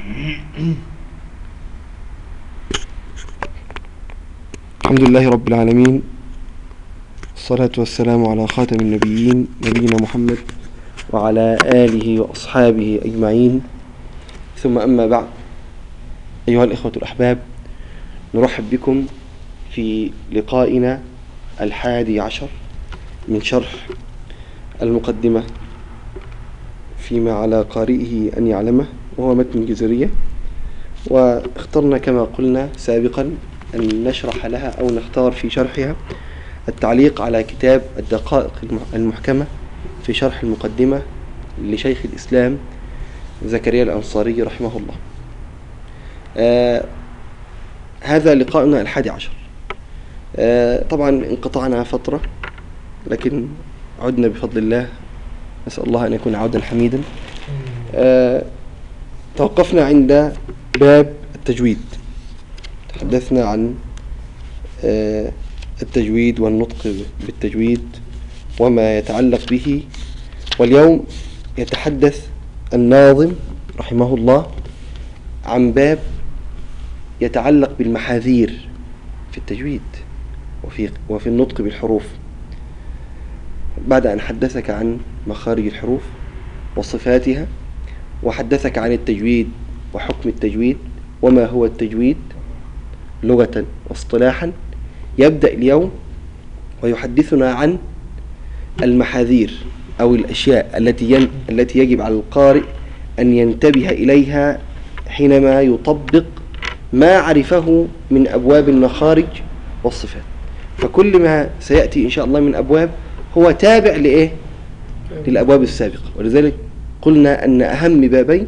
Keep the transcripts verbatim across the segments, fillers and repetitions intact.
الحمد لله رب العالمين، الصلاة والسلام على خاتم النبيين نبينا محمد وعلى آله وأصحابه أجمعين، ثم أما بعد. أيها الإخوة الأحباب، نرحب بكم في لقائنا الحادي عشر من شرح المقدمة فيما على قارئه أن يعلمه، وهو متن الجزرية. واخترنا كما قلنا سابقا أن نشرح لها أو نختار في شرحها التعليق على كتاب الدقائق المحكمة في شرح المقدمة لشيخ الإسلام زكريا الأنصاري رحمه الله. آه هذا لقاؤنا الحادي عشر. آه طبعا انقطعنا فترة، لكن عدنا بفضل الله، نسأل الله أن يكون عودا حميدا. آه توقفنا عند باب التجويد، تحدثنا عن آه التجويد والنطق بالتجويد وما يتعلق به. واليوم يتحدث الناظم رحمه الله عن باب يتعلق بالمحاذير في التجويد وفي, وفي النطق بالحروف، بعد أن حدثك عن مخارج الحروف وصفاتها، وحدثك عن التجويد وحكم التجويد وما هو التجويد لغة واصطلاحا. يبدأ اليوم ويحدثنا عن المحاذير أو الأشياء التي ين... التي يجب على القارئ أن ينتبه إليها حينما يطبق ما عرفه من أبواب المخارج والصفات. فكل ما سيأتي إن شاء الله من أبواب هو تابع لإيه؟ للأبواب السابقة. ولذلك قلنا أن أهم بابين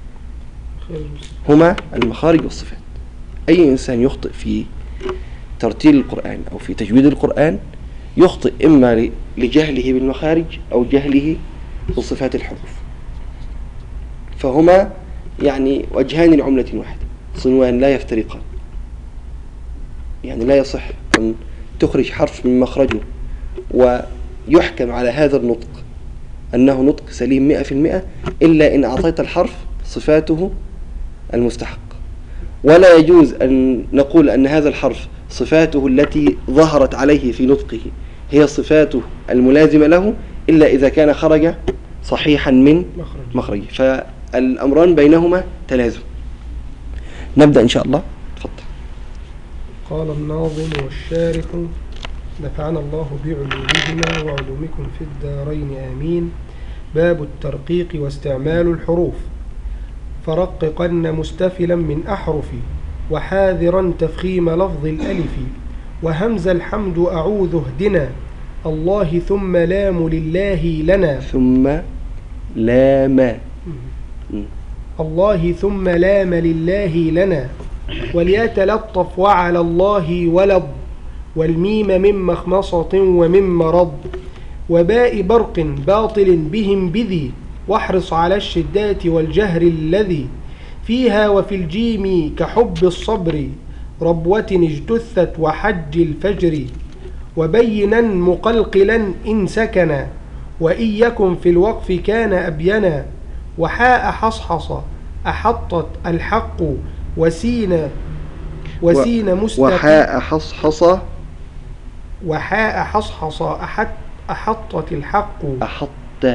هما المخارج والصفات. أي إنسان يخطئ في ترتيل القرآن أو في تجويد القرآن يخطئ إما لجهله بالمخارج أو جهله بصفات الحروف، فهما يعني وجهان لعملة واحدة، صنوان لا يفترقان. يعني لا يصح أن تخرج حرف من مخرجه ويحكم على هذا النطق أنه نطق سليم مئة في المئة إلا إن أعطيت الحرف صفاته المستحق. ولا يجوز أن نقول أن هذا الحرف صفاته التي ظهرت عليه في نطقه هي صفاته الملازمة له إلا إذا كان خرج صحيحا من مخرجه، فالأمران بينهما تلازم. نبدأ إن شاء الله. تفضل. قال الناظم والشارح نفعنا الله بعلومهما وعلومكم في الدارين آمين. باب الترقيق واستعمال الحروف. فرققن مستفلا من أحرف، وحاذرا تفخيم لفظ الألف، وهمز الحمد أعوذ اهدنا، الله ثم لام لله لنا. ثم لام الله ثم لام لله لنا، وليتلطف وعلى الله ولض، والميم من مخمصة ومن مرض، وباء برق باطل بهم بذي، واحرص على الشدات والجهر الذي فيها، وفي الجيم كحب الصبر، ربوة اجتثت وحج الفجر، وبينا مقلقلا إن سكنا، وإن يكن في الوقف كان أبينا، وحاء حصحص أحطت الحق، وسين وسين مستقيم، وحاء حصحص وحاء حصحص أحط أحطت الحق، أحط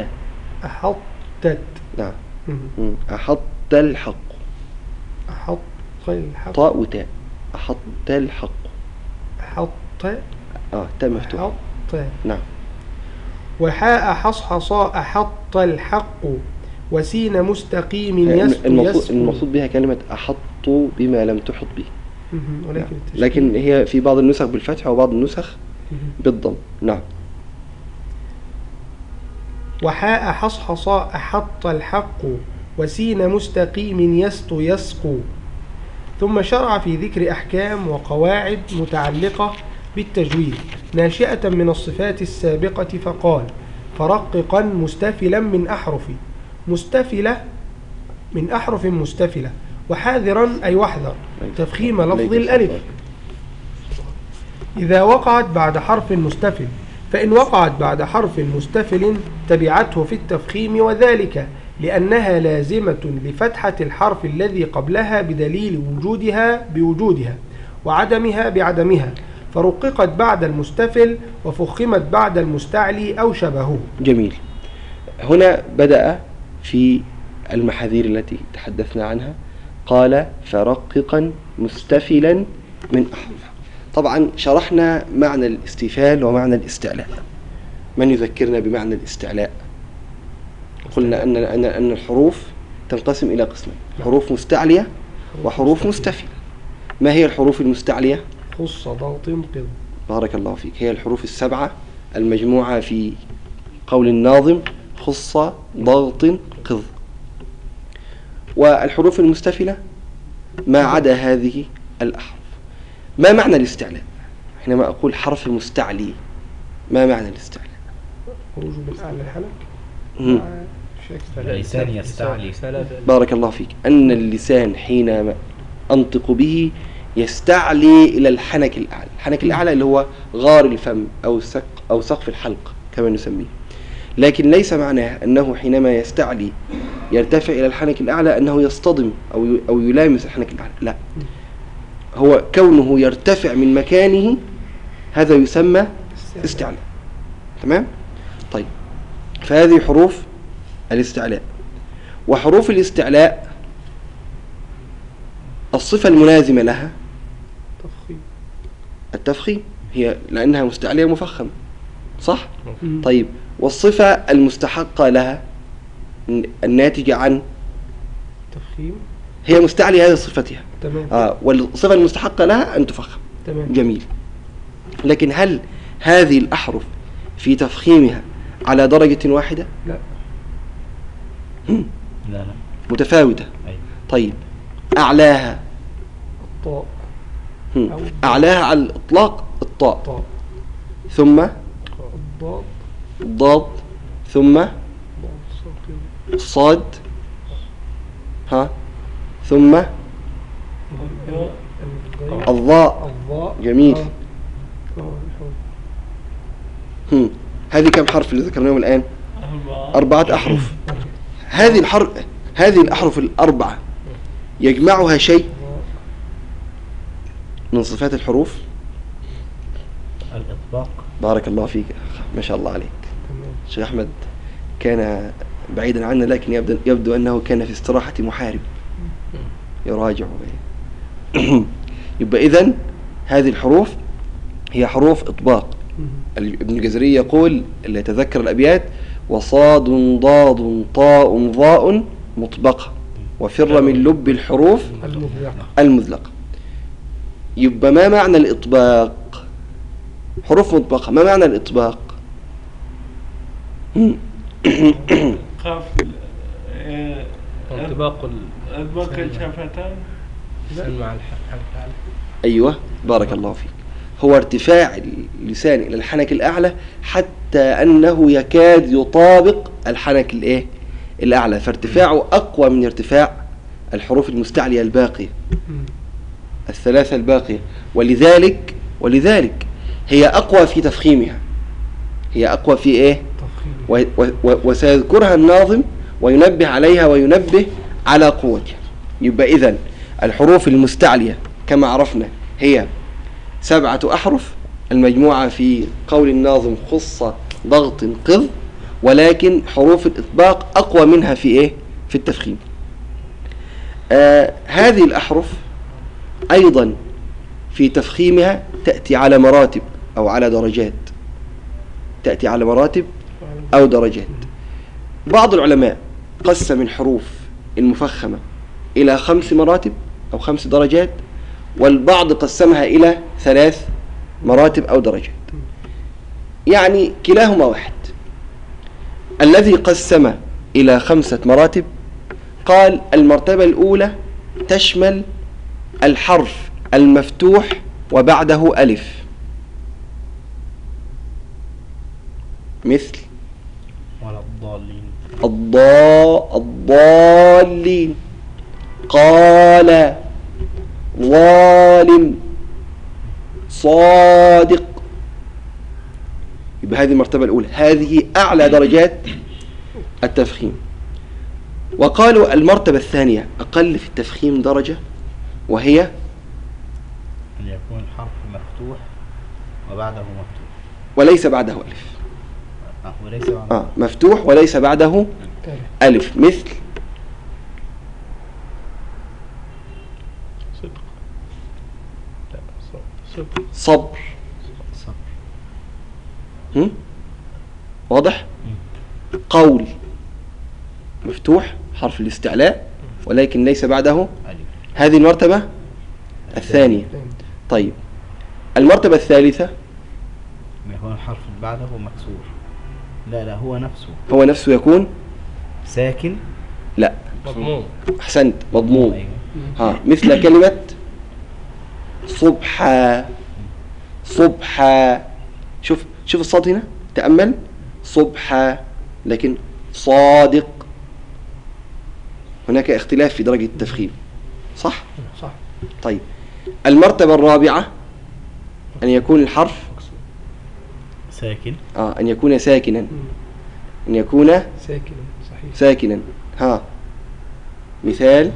أحطت نعم أحط الحق، أحط الحق، طاء وتاء، أحط الحق، أحط آه تاء مفتوح، أحط نعم. وحاء حصحص أحط الحق، وسين مستقيم يسق. المقصود, المقصود بها كلمة أحط بما لم تحط به، ولكن, نعم. لكن هي في بعض النسخ بالفتح وبعض النسخ بالضم، نعم. وحاء حصحص أحط الحق، وسين مستقيم يسط يسق. ثم شرع في ذكر أحكام وقواعد متعلقة بالتجويد ناشئة من الصفات السابقة، فقال: فرققا مستفلا من أحرف، مستفلة من أحرف مستفلة، وحاذرا أي واحذر تفخيم لفظ الألف إذا وقعت بعد حرف مستفل، فإن وقعت بعد حرف مستفل تبعته في التفخيم، وذلك لأنها لازمة لفتحة الحرف الذي قبلها بدليل وجودها بوجودها وعدمها بعدمها، فرققت بعد المستفل وفخمت بعد المستعلي أو شبهه. جميل. هنا بدأ في المحاذير التي تحدثنا عنها، قال فرققا مستفلا من أحرف. طبعا شرحنا معنى الاستفال ومعنى الاستعلاء. من يذكرنا بمعنى الاستعلاء؟ قلنا أن أن أن الحروف تنقسم إلى قسمين، حروف مستعلية وحروف مستفلة. ما هي الحروف المستعلية؟ خص ضغط قض. بارك الله فيك. هي الحروف السبعة المجموعة في قول الناظم خص ضغط قض. والحروف المستفلة ما عدا هذه الأحرف. ما معنى الاستعلاء؟ حينما أقول حرف مستعلي، ما معنى الاستعلاء؟ خروج من أعلى الحلق. اللسان يستعلي. بارك الله فيك. أن اللسان حينما أنطق به يستعلي إلى الحنك الأعلى. الحنك الأعلى اللي هو غار الفم أو سق أو سقف الحلق كما نسميه. لكن ليس معناه أنه حينما يستعلي يرتفع إلى الحنك الأعلى أنه يصطدم أو أو يلامس الحنك الأعلى، لا. هو كونه يرتفع من مكانه هذا يسمى استعلاء. تمام؟ طيب، فهذه حروف الاستعلاء. وحروف الاستعلاء الصفة الملازمة لها تفخيم. التفخيم، هي لأنها مستعلية مفخم، صح؟ طيب، والصفة المستحقة لها الناتجة عن تفخيم هي مستعلية هذه صفتها. تمام. آه والصفة المستحقة لها أن تفخم. تمام. جميل. لكن هل هذه الأحرف في تفخيمها على درجة واحدة؟ لا. هم. لا لا متفاوتة. أيوة. طيب، أعلاها الطاء. هم. أعلاها على الإطلاق الطاء، الطاء ثم الضاد الضاد، ثم ضاد ساكن الصاد، ها، ثم الضاء. الضاء. جميل. آه. آه. هم. هذه كم حرف اللي ذكرناهم الآن؟ أربعة أحرف. هذه الحرف هذه الأحرف الأربعة يجمعها شيء من صفات الحروف؟ الإطباق. بارك الله فيك، ما شاء الله عليك. تمام. شيخ أحمد كان بعيدا عنا، لكن يبدو, يبدو أنه كان في استراحة محارب يراجع. يبقى إذن هذه الحروف هي حروف إطباق. ابن الجزري يقول اللي يتذكر الأبيات: وصاد ضاد طاء ضاء مطبقة وفر من لب الحروف المذلقة. المذلقة. يبقى ما معنى الإطباق؟ حروف مطبقة، ما معنى الإطباق؟ خاف انطباق الباق الشفتان مع الحلق. أيوة، بارك الله فيك. هو ارتفاع اللسان إلى الحنك الأعلى حتى أنه يكاد يطابق الحنك الإيه؟ الأعلى، فارتفاعه أقوى من ارتفاع الحروف المستعلية الباقية الثلاثة الباقية. ولذلك ولذلك هي أقوى في تفخيمها، هي أقوى في إيه؟ و و وسيذكرها الناظم وينبه عليها وينبه على قوتها. يبقى إذن الحروف المستعلية كما عرفنا هي سبعة أحرف المجموعة في قول الناظم خص ضغط قض، ولكن حروف الإطباق أقوى منها في إيه؟ في التفخيم. آه هذه الأحرف أيضا في تفخيمها تأتي على مراتب أو على درجات، تأتي على مراتب أو درجات. بعض العلماء قسم الحروف المفخمة إلى خمس مراتب أو خمس درجات، والبعض قسمها إلى ثلاث مراتب أو درجات. يعني كلاهما واحد. الذي قسم إلى خمسة مراتب قال المرتبة الأولى تشمل الحرف المفتوح وبعده ألف، مثل ولا الضالين. الضاء الضالين، قال، ظالم، صادق. يبقى هذه المرتبة الأولى، هذه أعلى درجات التفخيم. وقالوا المرتبة الثانية أقل في التفخيم درجة، وهي أن يكون الحرف مفتوح وبعده مفتوح وليس بعده ألف. آه وليس بعده آه مفتوح وليس بعده ألف، مثل صدق. لا صدق. صبر. صبر. هم؟ واضح؟ قول مفتوح حرف الاستعلاء ولكن ليس بعده ألف. هذه المرتبة الثانية. طيب المرتبة الثالثة أن يكون الحرف اللي بعده مكسور. لا لا هو نفسه هو نفسه يكون ساكن. لا مضموم. أحسنت مضموم. أيوة. ها مثل كلمة صبحا. صبحا شوف شوف الصوت هنا، تأمل. صبحا لكن صادق، هناك اختلاف في درجة التفخيم، صح؟ صح. طيب المرتبة الرابعة أن يكون الحرف ساكن. آه أن يكون ساكنا. أن يكون ساكن صحيح. ساكنا. ها مثال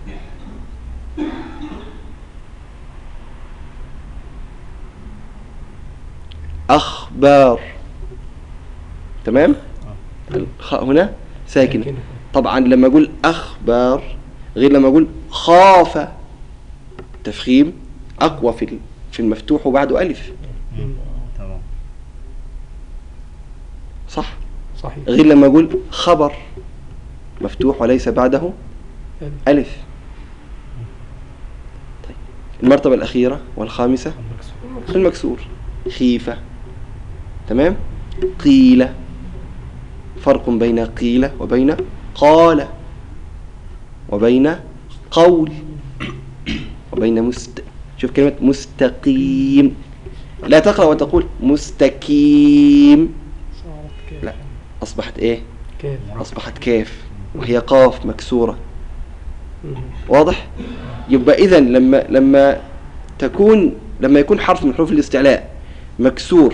أخبار. تمام؟ الخاء هنا ساكنة. ساكنة. طبعا لما أقول أخبار غير لما أقول خاف، تفخيم أقوى في في المفتوح وبعده ألف، تمام. صح؟ صحيح. غير لما أقول خبر مفتوح وليس بعده ألف. طيب المرتبة الأخيرة والخامسة المكسور. خيفة. تمام؟ قيل. فرق بين قيل وبين قال وبين قول وبين مست شوف كلمة مستقيم، لا تقرأ وتقول مستقيم، صارت كيف. لا أصبحت إيه؟ كيف. أصبحت كاف وهي قاف مكسورة. واضح؟ يبقى إذن لما لما تكون لما يكون حرف من حروف الاستعلاء مكسور،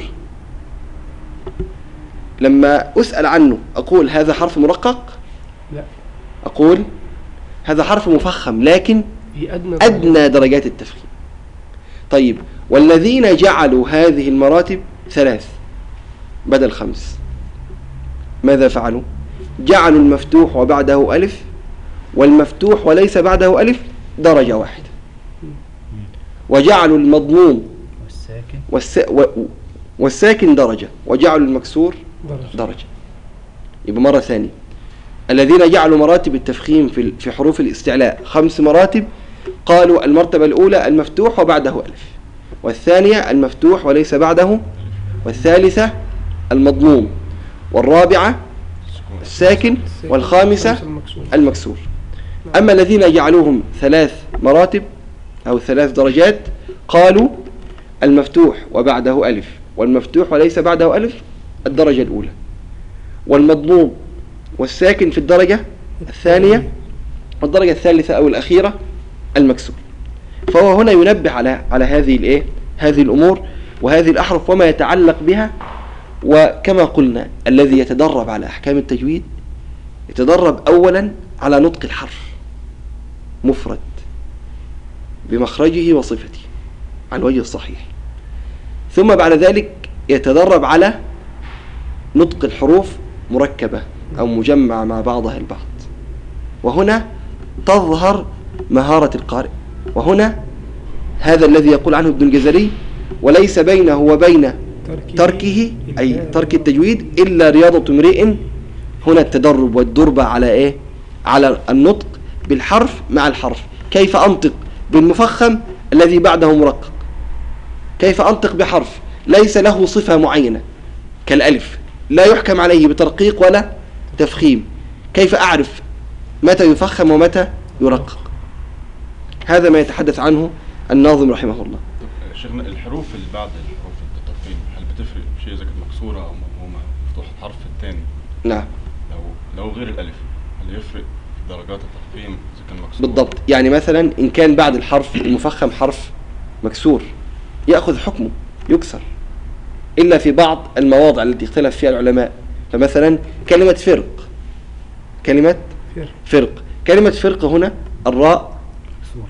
لما أسأل عنه أقول هذا حرف مرقق؟ لا. أقول هذا حرف مفخم لكن في أدنى أدنى درجات التفخيم. طيب والذين جعلوا هذه المراتب ثلاث بدل خمس ماذا فعلوا؟ جعلوا المفتوح وبعده ألف والمفتوح وليس بعده ألف درجة واحدة، وجعلوا المضموم والساكن والس... و... والساكن درجة، وجعلوا المكسور درجة. درجة. يبقى مرة ثانية الذين جعلوا مراتب التفخيم في في حروف الاستعلاء خمس مراتب، قالوا المرتبة الأولى المفتوح وبعده ألف، والثانية المفتوح وليس بعده، والثالثة المضموم، والرابعة الساكن، والخامسة المكسور. أما الذين جعلوهم ثلاث مراتب أو ثلاث درجات قالوا المفتوح وبعده ألف والمفتوح وليس بعده ألف الدرجة الأولى، والمضموم والساكن في الدرجة الثانية، والدرجة الثالثة أو الأخيرة المكسور. فهو هنا ينبه على على هذه الإيه هذه الأمور وهذه الأحرف وما يتعلق بها. وكما قلنا الذي يتدرب على أحكام التجويد يتدرب أولا على نطق الحرف مفرد بمخرجه وصفته على الوجه الصحيح، ثم بعد ذلك يتدرب على نطق الحروف مركبة أو مجمعة مع بعضها البعض، وهنا تظهر مهارة القارئ. وهنا هذا الذي يقول عنه ابن الجزري وليس بينه وبين تركه أي ترك التجويد إلا رياضة امرئ. هنا التدرب والدربة على إيه؟ على النطق بالحرف مع الحرف. كيف أنطق بالمفخم الذي بعده مرقق؟ كيف أنطق بحرف ليس له صفة معينة كالألف لا يحكم عليه بترقيق ولا تفخيم؟ كيف أعرف متى يفخم ومتى يرقق؟ هذا ما يتحدث عنه الناظم رحمه الله. شيخنا الحروف اللي بعد الحروف التفخيم هل بتفرق شيء إذا كانت مكسورة أو مفهومة مفتوح الحرف الثاني؟ نعم. لو لو غير الألف هل يفرق في درجات التفخيم إذا كان مكسور؟ بالضبط. يعني مثلا إن كان بعد الحرف المفخم حرف مكسور يأخذ حكمه يكسر، إلا في بعض المواضع التي اختلف فيها العلماء. فمثلا كلمة فرق كلمة فرق. فرق. كلمة فرق هنا الراء مكسور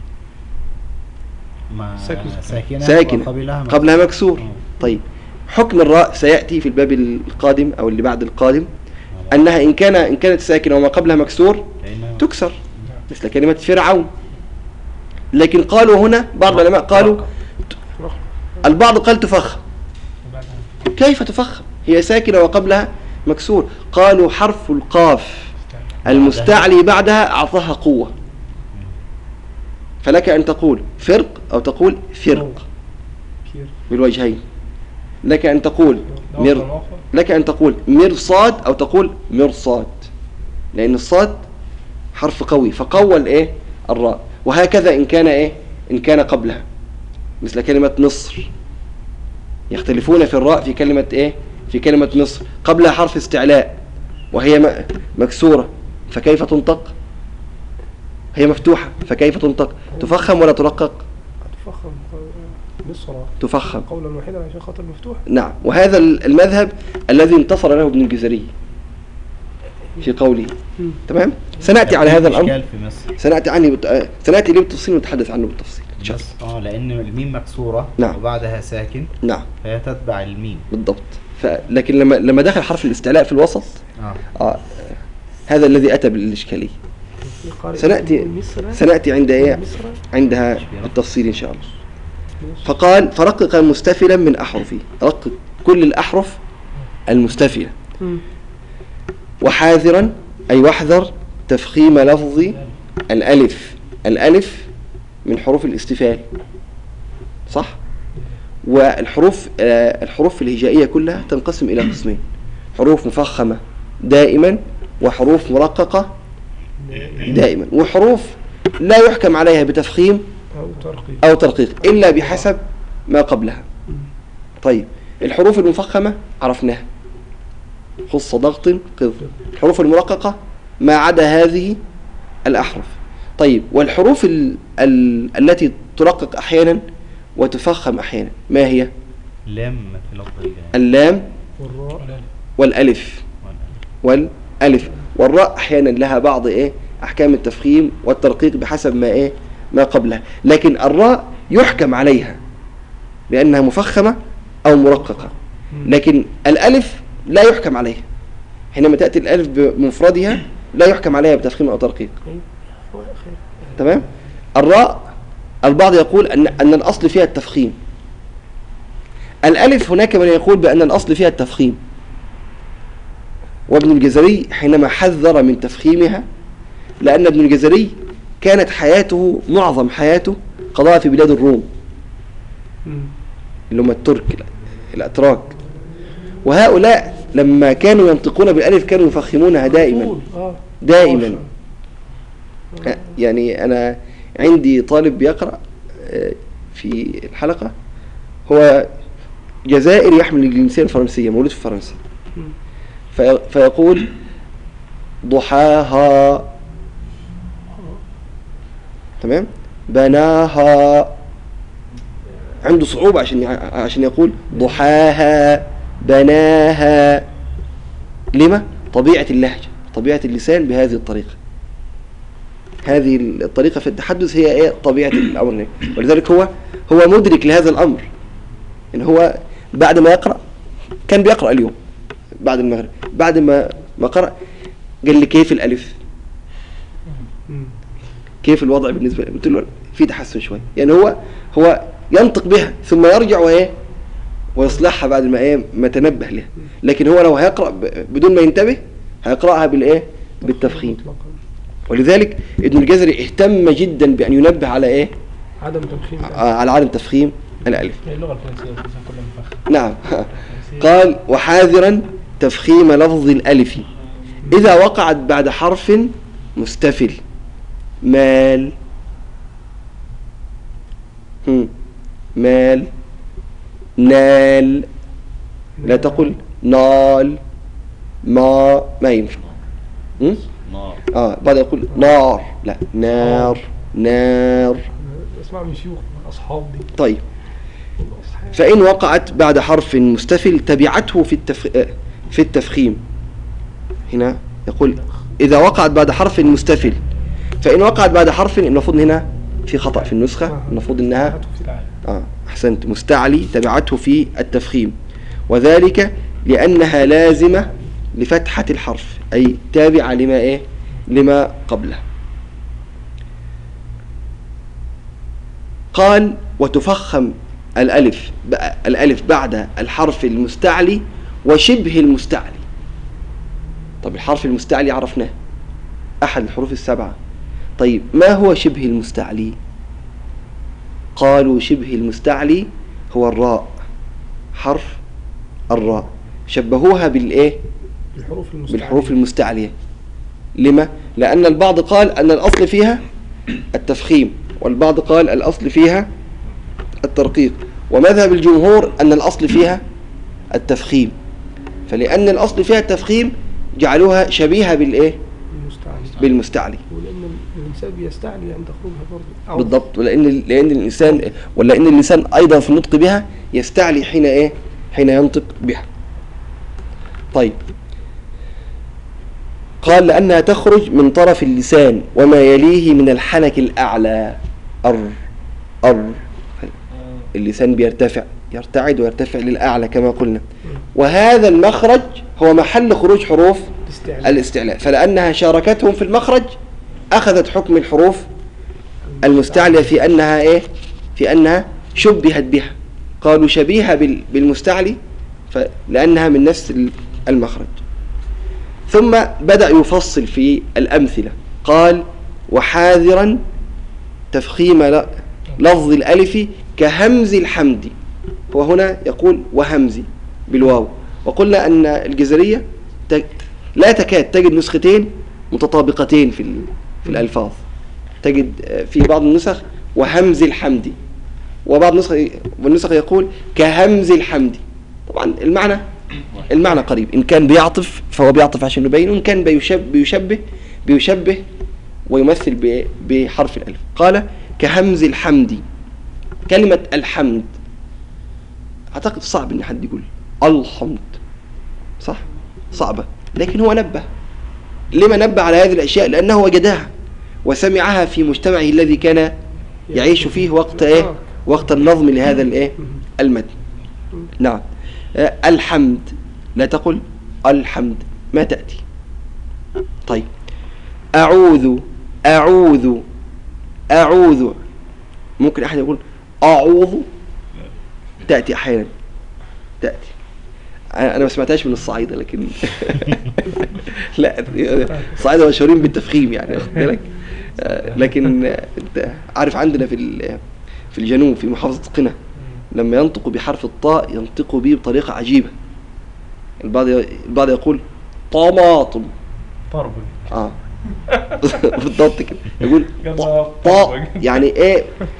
ما ساكنة. ساكنة ساكنة وقبلها مكسور. قبلها مكسور. آه. طيب حكم الراء سيأتي في الباب القادم أو اللي بعد القادم أنها إن كان إن كانت ساكنة وما قبلها مكسور لأنها تكسر مثل كلمة فرعون. لكن قالوا هنا بعض العلماء قالوا البعض قال تفخم. كيف تفخم؟ هي ساكنة وقبلها مكسور. قالوا حرف القاف المستعلي بعدها أعطاها قوة، فلك أن تقول فرق أو تقول فرق بالوجهين. لك أن تقول مر لك أن تقول مرصاد أو تقول مرصاد، لأن الصاد حرف قوي فقوى الإيه الراء. وهكذا إن كان إيه إن كان قبلها مثل كلمة مصر. يختلفون في الراء في كلمة إيه في كلمة مصر قبلها حرف استعلاء وهي مكسورة فكيف تنطق؟ هي مفتوحة فكيف تنطق؟ تفخم ولا ترقق؟ تفخم. مصر تفخم قولا واحدا عشان خاطر مفتوح. نعم. وهذا المذهب الذي انتصر له ابن الجزري في قوله. تمام. سنأتي على هذا الأمر، في مصر. سنأتي عنه بت... سنأتي ليه بالتفصيل ونتحدث عنه بالتفصيل إن شاء الله. اه لأن الميم مكسورة نعم. وبعدها ساكن نعم فهي تتبع الميم بالضبط. ف... لكن لما لما دخل حرف الاستعلاء في الوسط اه, آه هذا الذي أتى بالإشكالية. سنأتي سنأتي عند إيه عندها بالتفصيل إن شاء الله. فقال فرقق مستفلا من أحرفه، رقق كل الأحرف المستفلة. وحاذرا أي واحذر تفخيم لفظ الألف. الألف من حروف الاستفال صح؟ والحروف آه الحروف الهجائية كلها تنقسم إلى قسمين: حروف مفخمة دائما وحروف مرققة دائما، وحروف لا يحكم عليها بتفخيم أو ترقيق أو ترقيق إلا بحسب ما قبلها. طيب الحروف المفخمة عرفناها خص ضغط قذ. الحروف المرققة ما عدا هذه الأحرف. طيب والحروف ال ال التي ترقق أحيانا وتفخم أحيانا ما هي؟ لام في لفظ اللام والراء والألف والألف والراء أحيانا لها بعض إيه أحكام التفخيم والترقيق بحسب ما إيه ما قبلها. لكن الراء يحكم عليها بأنها مفخمة أو مرققة، لكن الألف لا يحكم عليها. حينما تأتي الألف بمفردها لا يحكم عليها بتفخيم أو ترقيق. تمام. الراء البعض يقول أن أن الأصل فيها التفخيم. الألف هناك من يقول بأن الأصل فيها التفخيم، وابن الجزري حينما حذر من تفخيمها لأن ابن الجزري كانت حياته معظم حياته قضاها في بلاد الروم اللي هم الترك الأتراك، وهؤلاء لما كانوا ينطقون بالألف كانوا يفخمونها دائما دائما. يعني أنا عندي طالب بيقرأ في الحلقة هو جزائري يحمل الجنسية الفرنسية مولود في فرنسا، فيقول ضحاها تمام بناها، عنده صعوبة عشان عشان يقول ضحاها بناها. لما؟ طبيعة اللهجة طبيعة اللسان بهذه الطريقة. هذه الطريقة في التحدث هي ايه طبيعة الأمر، ولذلك هو هو مدرك لهذا الأمر. إن هو بعد ما يقرأ كان بيقرأ اليوم بعد المغرب، بعد ما ما قرأ قال لي كيف الألف كيف الوضع بالنسبة لي؟ قلت له في تحسن شوي. يعني هو هو ينطق بها ثم يرجع وايه ويصلحها بعد ما ايه ما تنبه لها. لكن هو لو هيقرأ بدون ما ينتبه هيقرأها بالايه بالتفخيم. ولذلك ابن الجزري اهتم جدا بأن ينبه على ايه عدم تفخيم على عدم تفخيم الألف. اللغة الفرنسية كلها مفخمة. نعم. قال وحاذرا تفخيم لفظ الألف إذا وقعت بعد حرف مستفل. مال هم. مال نال، لا تقل نال ما ما ينفع. نار. اه بعد يقول نار لا نار نار. اسمع من شيوخ اصحاب دي. طيب فإن وقعت بعد حرف مستفل تبعته في التف... في التفخيم. هنا يقول إذا وقعت بعد حرف مستفل، فإن وقعت بعد حرف المفروض هنا في خطأ في النسخة، المفروض إنها آه أحسنت مستعلي تبعته في التفخيم، وذلك لأنها لازمة لفتحة الحرف، أي تابعة لما إيه لما قبله. قال وتفخم الألف الألف بعد الحرف المستعلي وشبه المستعلي. طب الحرف المستعلي عرفناه أحد الحروف السبعة، طيب ما هو شبه المستعلي؟ قالوا شبه المستعلي هو الراء، حرف الراء، شبهوها بالإيه؟ بالحروف المستعلية. بالحروف المستعلية. لما؟ لأن البعض قال أن الأصل فيها التفخيم، والبعض قال الأصل فيها الترقيق، ومذهب الجمهور أن الأصل فيها التفخيم، فلأن الأصل فيها التفخيم جعلوها شبيهة بالإيه؟ المستعلي. بالمستعلي. ولأن الإنسان بيستعلي عند خروجها برضه. بالضبط، ولأن لأن الإنسان ولأن الإنسان أيضا في النطق بها يستعلي حين إيه؟ حين ينطق بها. طيب، قال لأنها تخرج من طرف اللسان وما يليه من الحنك الأعلى. أر أر اللسان بيرتفع يرتعد ويرتفع للأعلى كما قلنا، وهذا المخرج هو محل خروج حروف الاستعلاء. الاستعلاء، فلأنها شاركتهم في المخرج أخذت حكم الحروف المستعلية في أنها إيه؟ في أنها شبهت بها، قالوا شبيهة بالمستعلي لأنها من نفس المخرج. ثم بدأ يفصل في الأمثلة، قال وحاذرا تفخيم لفظ الألف كهمز الحمد، وهنا يقول وهمزي بالواو، وقلنا أن الجزرية لا تكاد تجد نسختين متطابقتين في في الألفاظ، تجد في بعض النسخ وهمز الحمد، وبعض النسخ والنسخ يقول كهمز الحمد. طبعا المعنى المعنى قريب، إن كان بيعطف فهو بيعطف عشان يبين، وإن كان بيشبه بيشبه بيشبه ويمثل بحرف الألف. قال كهمز الحمد. كلمة الحمد أعتقد صعب إن حد يقول الحمد، صح؟ صعبة، لكن هو نبه. لما نبه على هذه الأشياء؟ لأنه وجدها وسمعها في مجتمعه الذي كان يعيش فيه وقت إيه؟ وقت النظم لهذا الإيه؟ المتن. نعم. الحمد لا تقل الحمد، ما تأتي. طيب، أعوذ أعوذ أعوذ، ممكن أحد يقول أعوذ، تأتي أحيانا تأتي. أنا ما سمعتهاش من الصعيدة، لكن لا، الصعيدة مشهورين بالتفخيم يعني، واخد بالك؟ لكن أنت عارف عندنا في في الجنوب في محافظة قنا لما ينطق بحرف الطاء ينطق به بطريقة عجيبة. البعض البعض يقول طماطم، طرب اه بالضبط كده، يقول طاء، يعني ايه؟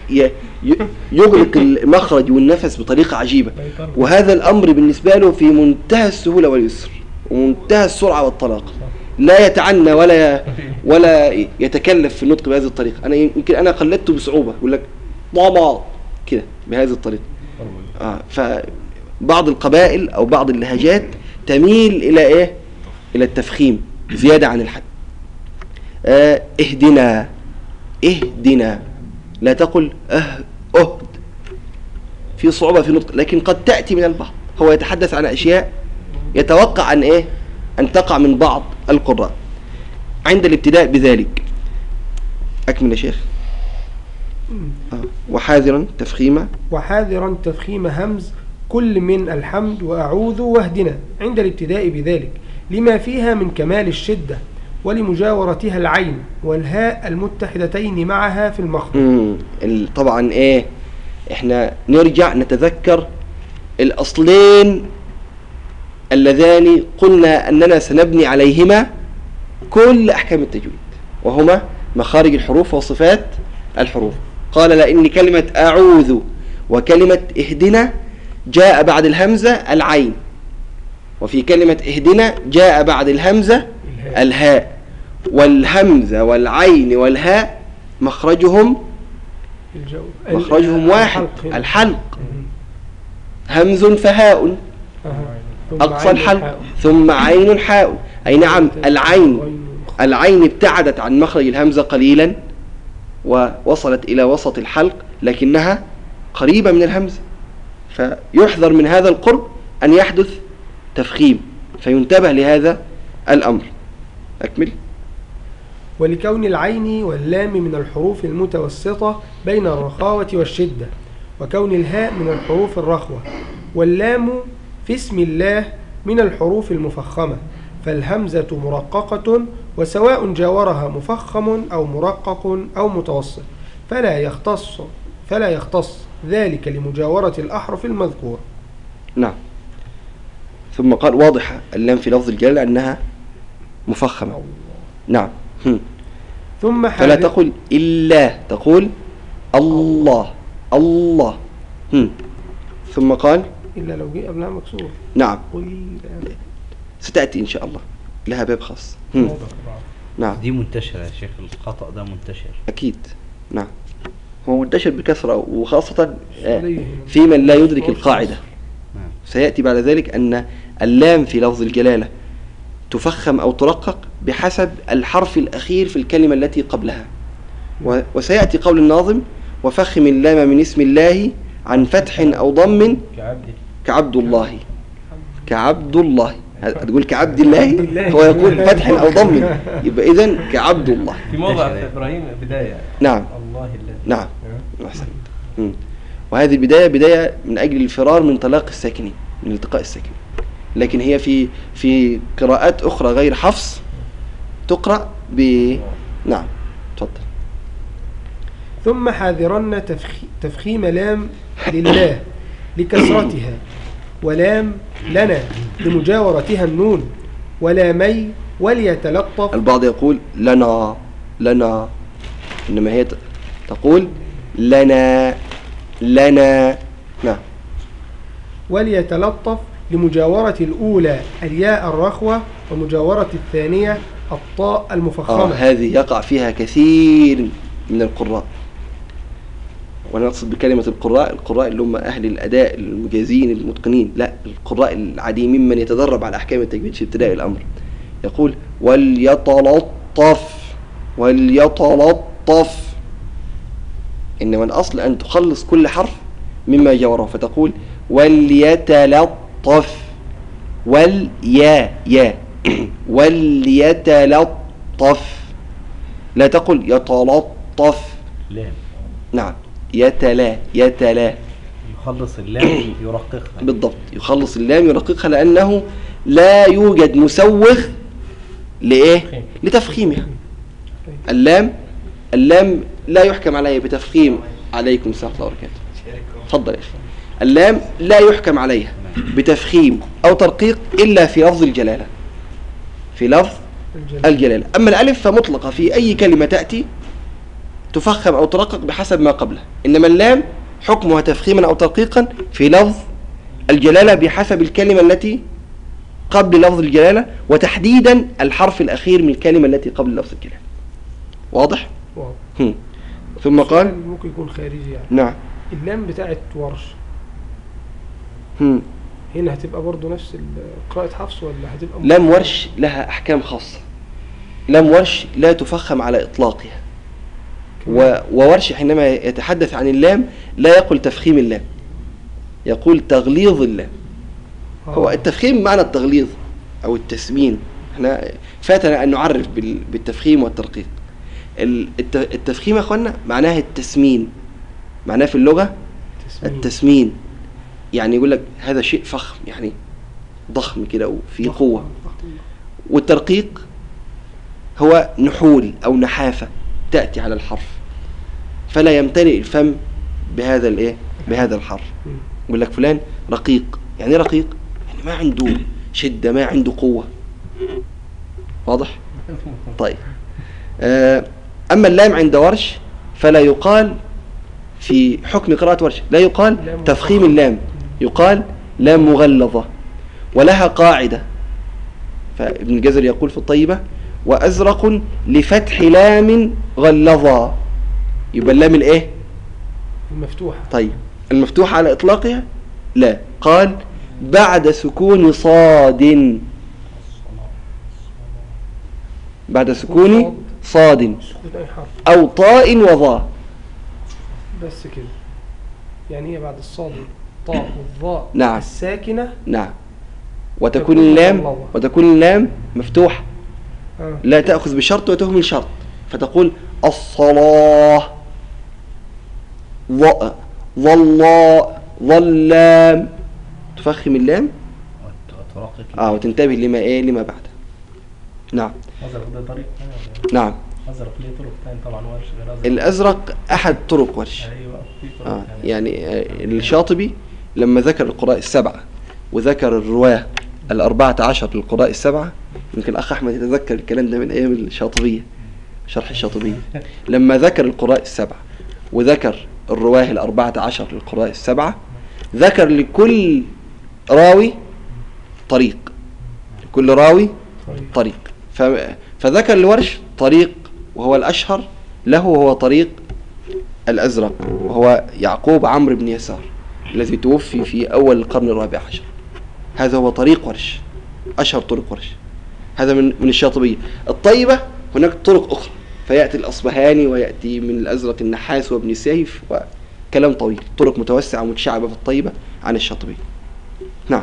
يغلق المخرج والنفس بطريقة عجيبة، وهذا الأمر بالنسبة له في منتهى السهولة واليسر ومنتهى السرعة والطلاقة، لا يتعنى ولا ولا يتكلف في النطق بهذه الطريقة. أنا يمكن أنا قلدته بصعوبة، يقول لك طماط كده بهذه الطريقة. آه فبعض القبائل أو بعض اللهجات تميل إلى إيه؟ إلى التفخيم زيادة عن الحد. آه اهدنا اهدنا، لا تقل اه اهد، في صعوبة في النطق، لكن قد تأتي من البعض. هو يتحدث عن أشياء يتوقع أن إيه؟ أن تقع من بعض القراء عند الابتداء بذلك. أكمل يا شيخ. آه. وحاذرا تفخيم وحاذرا تفخيم همز كل من الحمد وأعوذ واهدنا عند الابتداء بذلك، لما فيها من كمال الشدة ولمجاورتها العين والهاء المتحدتين معها في المخرج. طبعا ايه، احنا نرجع نتذكر الأصلين اللذان قلنا أننا سنبني عليهما كل أحكام التجويد، وهما مخارج الحروف وصفات الحروف. قال لأن كلمة أعوذ وكلمة اهدنا جاء بعد الهمزة العين، وفي كلمة اهدنا جاء بعد الهمزة الهاء، والهمزة والعين والهاء مخرجهم مخرجهم واحد، الحلق. همز فهاء أقصى الحلق، ثم عين حاء. أي نعم، العين العين ابتعدت عن مخرج الهمزة قليلا ووصلت إلى وسط الحلق لكنها قريبة من الهمزة، فيحذر من هذا القرب أن يحدث تفخيم، فينتبه لهذا الأمر. أكمل. ولكون العين واللام من الحروف المتوسطة بين الرخاوة والشدة، وكون الهاء من الحروف الرخوة، واللام في اسم الله من الحروف المفخمة، فالهمزة مرققة، وسواء جاورها مفخم أو مرقق أو متوسط، فلا يختص فلا يختص ذلك لمجاورة الأحرف المذكورة. نعم. ثم قال واضحة اللام في لفظ الجلالة أنها مفخمة. نعم. هم. ثم فلا تقول إلا، تقول الله الله. هم. ثم قال إلا لو جاء قبلها مكسور. نعم قل ستأتي إن شاء الله، لها باب خاص. هم. نعم دي منتشرة يا شيخ، الخطأ ده منتشر أكيد. نعم هو منتشر بكثرة، وخاصة في من لا يدرك القاعدة. سيأتي بعد ذلك أن اللام في لفظ الجلالة تفخم أو ترقق بحسب الحرف الأخير في الكلمة التي قبلها، وسيأتي قول الناظم وفخم اللام من اسم الله عن فتح أو ضم كعبد الله. كعبد الله هتقول كعبد الله، هو يقول فتح أو ضم، يبقى إذن كعبد الله. في موضع في إبراهيم بداية. نعم الله الذي. نعم أحسنت. وهذه البداية بداية من أجل الفرار من طلاق الساكنين، من التقاء الساكنين، لكن هي في في قراءات أخرى غير حفص تقرأ ب نعم. تفضل. ثم حاذرن تفخي... تفخيم لام لله لكسرتها، ولام لنا لمجاورتها النون، ولامي وليتلطف. البعض يقول لنا لنا، إنما هي تقول لنا لنا. نعم. وليتلطف لمجاورة الأولى الياء الرخوة، ومجاورة الثانية الطاء المفخمة. آه هذه يقع فيها كثير من القراء، وانا اقصد بكلمة القراء القراء اللي هم أهل الأداء المجازين المتقنين، لا القراء العاديين ممن يتدرب على أحكام التجويد في ابتداء الأمر. يقول وليتلطف وليتلطف، إنما الأصل أن تخلص كل حرف مما جاوره، فتقول وليتلطف واليا يا وليتلطف، لا تقل يتلطف. لام. نعم يتلا يتلا، يخلص اللام يرققها. بالضبط، يخلص اللام يرققها، لأنه لا يوجد مسوغ لإيه؟ لتفخيمها. اللام اللام لا يحكم عليها بتفخيم. عليكم السلام ورحمة الله وبركاته. تفضل يا أخي. اللام لا يحكم عليها بتفخيم أو ترقيق إلا في لفظ الجلالة، في لفظ الجلالة. أما الألف فمطلقة في أي كلمة تأتي تفخم أو ترقق بحسب ما قبلها، إنما اللام حكمها تفخيما أو ترقيقا في لفظ الجلالة بحسب الكلمة التي قبل لفظ الجلالة، وتحديدا الحرف الأخير من الكلمة التي قبل لفظ الجلالة. واضح؟ واضح. هم. ثم قال ممكن يكون خارجي يعني. نعم. اللام بتاعت ورش هم. هنا هتبقى برضو نفس قراءة حفص ولا هتبقى؟ لام ورش لها أحكام خاصة. لام ورش لا تفخم على إطلاقها، و... وورش حينما يتحدث عن اللام لا يقول تفخيم اللام، يقول تغليظ اللام. آه. هو التفخيم معنى التغليظ أو التسمين، احنا فاتنا أن نعرف بال... بالتفخيم والترقيق. الت... التفخيم يا أخوانا معناه التسمين، معناه في اللغة تسمين. التسمين يعني يقول لك هذا شيء فخم، يعني ضخم كده وفيه قوة. والترقيق هو نحول أو نحافة تأتي على الحرف، فلا يمتلئ الفم بهذا الايه بهذا الحرف. يقول لك فلان رقيق، يعني رقيق يعني ما عنده شدة، ما عنده قوة. واضح؟ طيب. أما اللام عند ورش فلا يقال في حكم قراءة ورش، لا يقال تفخيم اللام، يقال لام مغلظة، ولها قاعدة. فابن الجزر يقول في الطيبة وأزرق لفتح لام غلظا، يبقى اللام الايه؟ المفتوحة. طيب المفتوحة على إطلاقها؟ لا، قال بعد سكون صاد. بعد سكون صاد سكون أي حرف أو طاء وظاء. بس كده. يعني هي بعد الصاد طاء والظاء نعم. الساكنة. نعم. وتكون تكون اللام مضمضة. وتكون اللام مفتوحة، آه. لا تأخذ بشرط وتهمل شرط، فتقول الصلاة، ظ ظلا ظلام، تفخم اللام وترقق اه وتنتبه لما ايه لما بعده. نعم. أزرق ده طريق نعم. أزرق ليه طرق تاني طبعا ورش غير أزرق. الأزرق أحد طرق ورش. أيوة في طرق آه تانية. يعني آه الشاطبي لما ذكر القراء السبعة وذكر الرواة الأربعة عشر للقراء السبعة، يمكن الأخ أحمد يتذكر الكلام ده من أيام الشاطبية، شرح الشاطبية، لما ذكر القراء السبعة وذكر الرواه الأربعة عشر للقراء السبعة، ذكر لكل راوي طريق، لكل راوي طريق، فذكر الورش طريق وهو الأشهر له وهو طريق الأزرق، وهو يعقوب عمرو بن يسار الذي توفي في أول القرن الرابع عشر. هذا هو طريق ورش، أشهر طرق ورش، هذا من من الشاطبية. الطيبة هناك طرق أخرى، فيأتي الأصبهاني ويأتي من الأزرق النحاس وابن سيف وكلام طويل، طرق متوسعة ومتشعبة في الطيبة عن الشاطبية. نعم.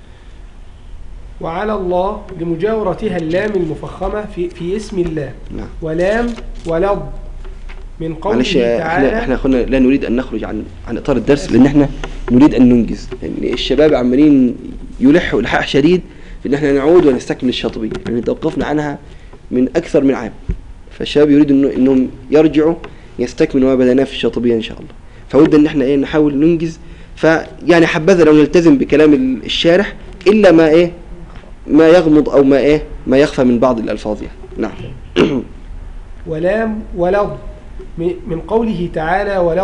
وعلى الله لمجاورتها اللام المفخمة في, في اسم الله. نعم. ولام ولض من قوله معلش تعالى. احنا احنا اخونا لا نريد ان نخرج عن عن اطار الدرس، لان احنا نريد ان ننجز، لان يعني الشباب عمالين يلحوا الحاح شديد في ان احنا نعود ونستكمل الشاطبية، لان يعني توقفنا عنها من اكثر من عام، فالشباب يريد إنه انهم يرجعوا يستكملوا ما بدأناه في الشاطبية ان شاء الله، فود ان احنا ايه نحاول ننجز. فيعني حبذا لو نلتزم بكلام الشارح الا ما ايه ما يغمض او ما ايه ما يخفى من بعض الالفاظ يعني. نعم. ولام ولض من قوله تعالى ولا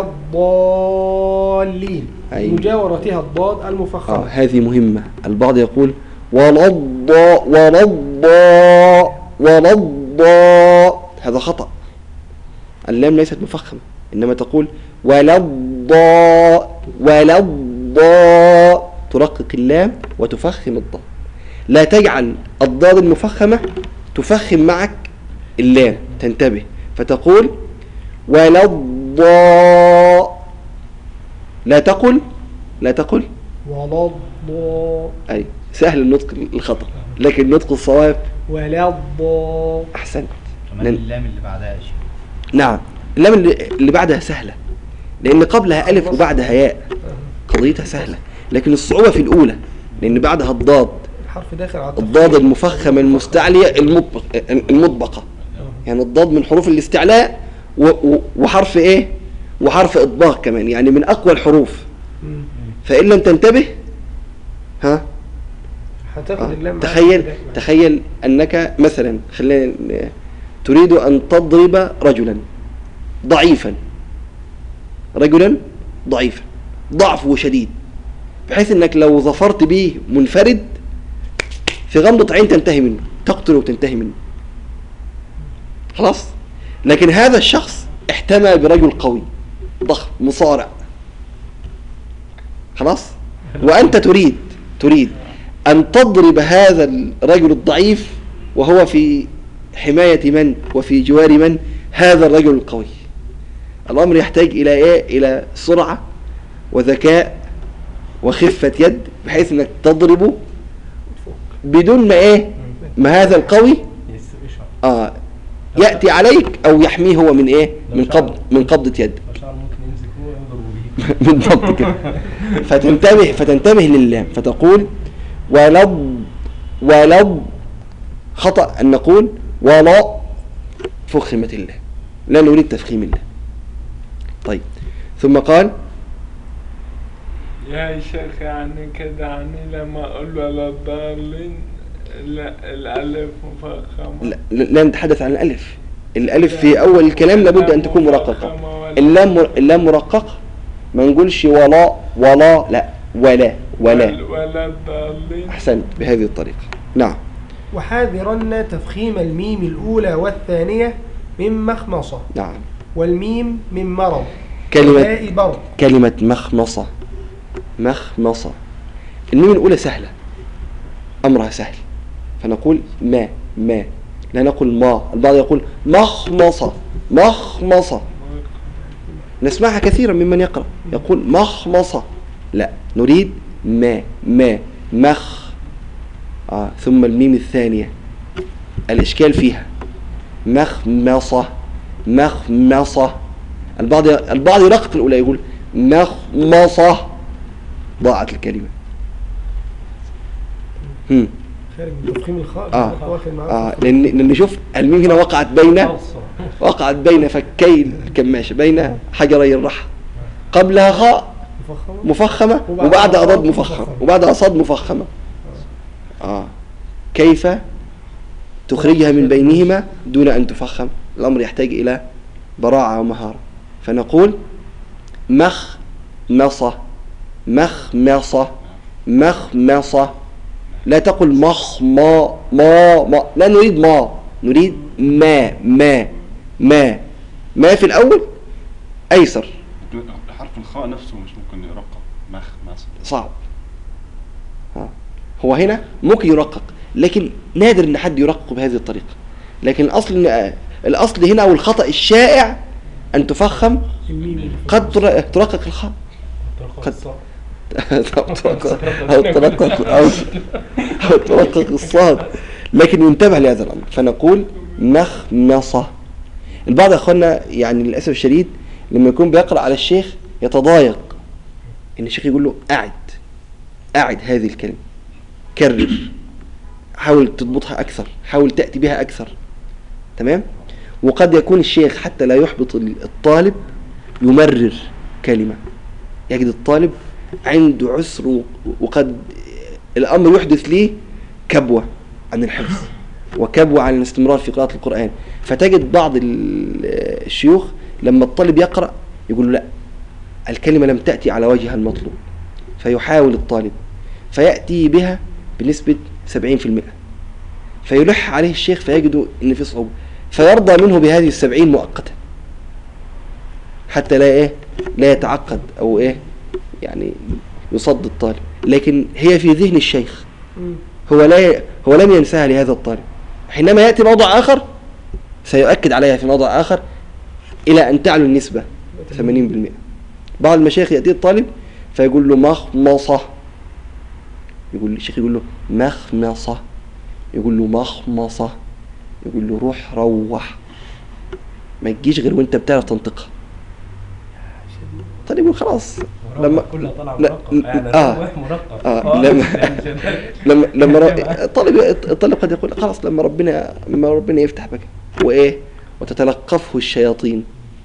الضالين، أي. مجاورتها الضاد المفخمة. آه هذه مهمة. البعض يقول ولا الضاء ولا الضاء ولا الضاء، هذا خطأ. اللام ليست مفخمة، إنما تقول ولا الضاء ولا الضاء، ترقق اللام وتفخم الضاء، لا تجعل الضاد المفخمة تفخم معك اللام، تنتبه، فتقول ولا الضاء، لا تقل لا تقل ولا الضاء. أي سهل النطق الخطأ، لكن النطق الصواب ولا الضاء. أحسنت. كمان اللام اللي بعدها يا شيخ. نعم، اللام اللي بعدها سهلة، لأن قبلها ألف وبعدها ياء، قضيتها سهلة، لكن الصعوبة في الأولى لأن بعدها الضاد، الحرف داخل على الضاد المفخمة المستعلية المطبقة، يعني الضاد من حروف الاستعلاء وحرف ايه وحرف اطباق كمان، يعني من اقوى الحروف، فإن لم تنتبه ها هتاخد اللام. تخيل تخيل انك مثلا خلينا تريد ان تضرب رجلا ضعيفا، رجلا ضعيفا ضعفه شديد، بحيث انك لو ظفرت به منفرد في غمضة عين تنتهي منه، تقتله وتنتهي منه خلاص. لكن هذا الشخص احتمى برجل قوي ضخم مصارع خلاص، وأنت تريد تريد أن تضرب هذا الرجل الضعيف وهو في حماية من وفي جوار من؟ هذا الرجل القوي. الأمر يحتاج إلى إيه؟ إلى سرعة وذكاء وخفة يد، بحيث أنك تضربه بدون ما إيه ما هذا القوي آه يأتي عليك أو يحميه هو من إيه من قبض من قبضة يد. بالضبط كده. فتنتبه فتنتبه لله، فتقول ولض ولض، خطأ أن نقول ولا فخمة الله، لا نريد تفخيم الله. طيب ثم قال يا شيخ يعني كده، يعني لما أقول ولا الضالين الألف مفخمة؟ لا, لا نتحدث عن الألف. الألف في أول الكلام لابد أن تكون مرققة. اللام اللام مرققة، ما نقولش ولا ولا لا ولا ولا ولا الضالين. أحسنت، بهذه الطريقة. نعم. وحاذرن تفخيم الميم الأولى والثانية من مخمصة. نعم. والميم من مرض. كلمة برض. كلمة مخمصة مخمصة، الميم الأولى سهلة، أمرها سهل، فنقول ما ما لا نقول ما. البعض يقول مخمصة مخمصة، نسمعها كثيرا ممن يقرأ يقول مخمصة. لا، نريد ما ما مخ آه. ثم الميم الثانية الإشكال فيها مخمصة مخمصة. البعض البعض يرقق الأولى يقول مخمصة، ضاعت الكلمة. هم. خارج من تفخيم الخاء. آه. آه. لأن لأن شوف الميم هنا وقعت بين وقعت بين فكي الكماشة، بين حجري الرحى، قبلها خاء مفخمة وبعدها ضاد مفخم وبعدها صاد مفخمة. آه. كيف تخرجها من بينهما دون أن تفخم؟ الأمر يحتاج إلى براعة ومهارة. فنقول مخمصة مخمصة مخمصة. لا تقل مخ ما ما ما، لا نريد ما، نريد ما ما ما ما في الأول أيسر. حرف الخاء نفسه مش ممكن يرقق مخ مثلا، صعب. ها. هو هنا ممكن يرقق، لكن نادر ان حد يرقق بهذه الطريقة. لكن الأصل الأصل هنا أو الخطأ الشائع أن تفخم، قد ترقق الخاء، قد ترقق أو ترقق أو أو ترقق الصاد، لكن ينتبه لهذا الأمر. فنقول مخمصة. البعض يا أخوانا يعني للأسف الشديد لما يكون بيقرأ على الشيخ يتضايق إن الشيخ يقول له أعد أعد هذه الكلمة، كرر، حاول تضبطها أكثر، حاول تأتي بها أكثر. تمام. وقد يكون الشيخ حتى لا يحبط الطالب يمرر كلمة، يجد الطالب عنده عسر وقد الأمر يحدث ليه كبوة عن الحفظ وكبوة عن الاستمرار في قراءة القرآن. فتجد بعض الشيوخ لما الطالب يقرأ يقول له لا، الكلمة لم تأتي على وجهها المطلوب، فيحاول الطالب فيأتي بها بنسبة سبعين في المئة، فيلح عليه الشيخ فيجد إن في صعوبة، فيرضى منه بهذه السبعين مؤقتا حتى لا إيه لا يتعقد أو إيه يعني يصد الطالب. لكن هي في ذهن الشيخ، هو لا هو لم ينساها لهذا الطالب. حينما يأتي موضع آخر سيؤكد عليها في موضع آخر إلى أن تعلو النسبة ثمانين بالمئة. بعض المشايخ يأتي الطالب فيقول له مخمصة، يقول الشيخ يقول له مخمصة، يقول له مخمصة، يقول له روح روح، ما تجيش غير وانت بتعرف تنطقها. طيب يقول خلاص لما كلها طلع لا مرقق يعني آه مرقق آه لما لما لما الطالب الطالب قد يقول خلاص لما ربنا لما ربنا يفتح بك وايه وتتلقفه الشياطين.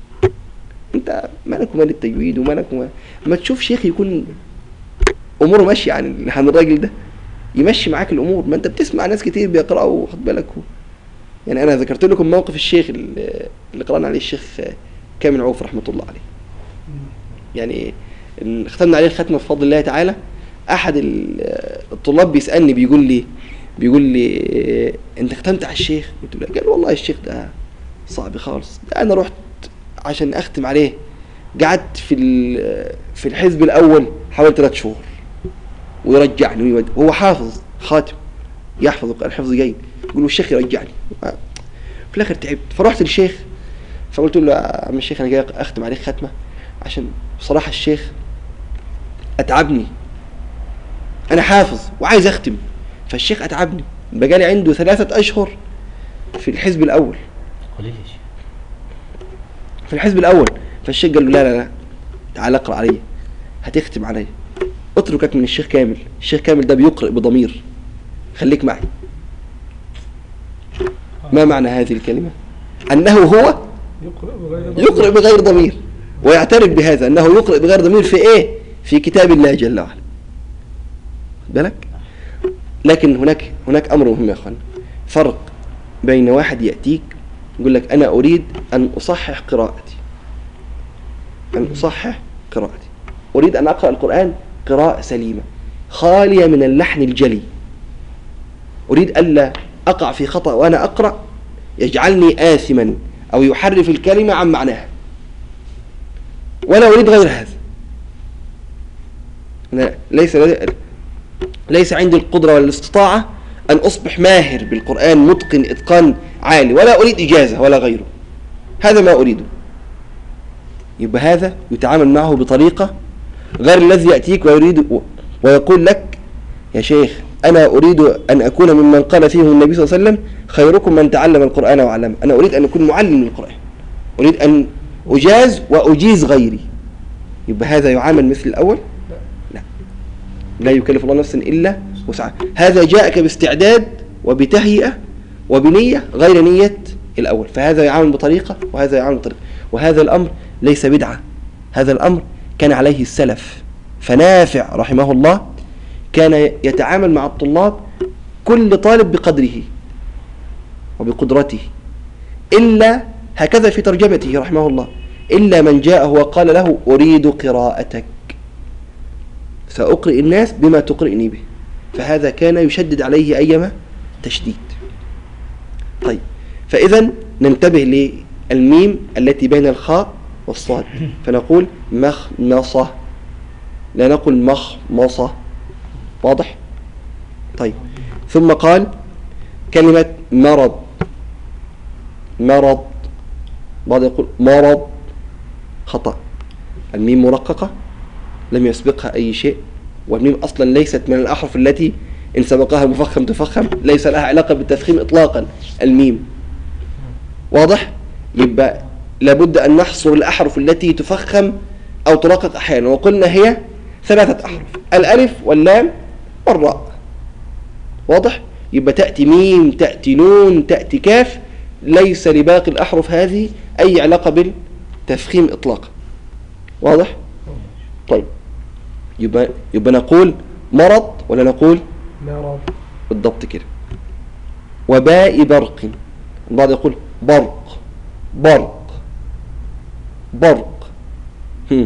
انت مالك ومال التجويد ومالك وما ما تشوف شيخ يكون اموره ماشيه يعني عن الراجل ده يمشي معاك الامور. ما انت بتسمع ناس كتير بيقراوا خد بالك. يعني انا ذكرت لكم موقف الشيخ اللي قرانا عليه الشيخ كامل عوف رحمه الله عليه، يعني ختمنا عليه الختمه بفضل الله تعالى. احد الطلاب بيسالني بيقول لي بيقول لي انت ختمت على الشيخ؟ قلت له قال والله الشيخ ده صعب خالص، ده انا رحت عشان اختم عليه قعدت في في الحزب الاول حوالي ثلاث شهور ويرجعني ويود هو حافظ خاتم يحفظ القرآن حفظ جيد، يقول له الشيخ يرجعني. في الاخر تعبت فرحت للشيخ فقلت له يا عم الشيخ انا جاي اختم عليك ختمه عشان بصراحه الشيخ اتعبني، انا حافظ وعايز اختم فالشيخ اتعبني، بقالي عنده ثلاثه اشهر في الحزب الاول قليل في الحزب الاول. فالشيخ قال له لا لا لا تعال اقرا علي هتختم علي، اتركك من الشيخ كامل، الشيخ كامل ده بيقرأ بضمير، خليك معي. ما معنى هذه الكلمة؟ أنه هو يقرأ بغير ضمير ويعترف بهذا أنه يقرأ بغير ضمير في إيه؟ في كتاب الله جل وعلا. بالك؟ لكن هناك هناك أمر مهم يا أخوان، فرق بين واحد يأتيك يقول لك أنا أريد أن أصحح قراءتي، أن أصحح قراءتي، أريد أن أقرأ القرآن قراءة سليمة خالية من اللحن الجلي، أريد ألا أقع في خطأ وأنا أقرأ يجعلني آثما أو يحرف الكلمة عن معناها، ولا أريد غير هذا. أنا ليس ليس عندي القدرة والاستطاعة أن أصبح ماهر بالقرآن متقن إتقان عالي، ولا أريد إجازة ولا غيره، هذا ما أريده. يبقى هذا يتعامل معه بطريقة غير الذي يأتيك ويريد ويقول لك يا شيخ أنا أريد أن أكون ممن قال فيه النبي صلى الله عليه وسلم خيركم من تعلم القرآن وعلمه. أنا أريد أن أكون معلم للقرآن، أريد أن أجاز وأجيز غيري. يبقى هذا يعامل مثل الأول؟ لا، لا يكلف الله نفسا إلا وسعها. هذا جاءك باستعداد وبتهيئة وبنية غير نية الأول، فهذا يعامل بطريقة وهذا يعامل بطريقة. وهذا الأمر ليس بدعة، هذا الأمر كان عليه السلف. فنافع رحمه الله كان يتعامل مع الطلاب كل طالب بقدره وبقدرته، إلا هكذا في ترجمته رحمه الله، إلا من جاءه وقال له أريد قراءتك سأقرئ الناس بما تقرئني به، فهذا كان يشدد عليه أيما تشديد. طيب، فإذا ننتبه للميم التي بين الخاء والصاد، فنقول مخمصة، لا نقول مخمصة. واضح؟ طيب، ثم قال كلمة مرض، مرض، بعض يقول مرض، خطأ، الميم مرققة لم يسبقها أي شيء، والميم أصلا ليست من الأحرف التي إن سبقها المفخم تفخم، ليس لها علاقة بالتفخيم إطلاقا الميم. واضح؟ يبقى لابد أن نحصر الأحرف التي تفخم أو ترقق أحيانا، وقلنا هي ثلاثة أحرف، الألف واللام والراء. واضح؟ يبقى تأتي ميم، تأتي نون، تأتي كاف، ليس لباقي الأحرف هذه أي علاقة بالتفخيم إطلاقا. واضح؟ طيب، يبقى, يبقى نقول مرض ولا نقول مرض؟ بالضبط كده. وباء برق، البعض يقول برق، برق، برق. هم.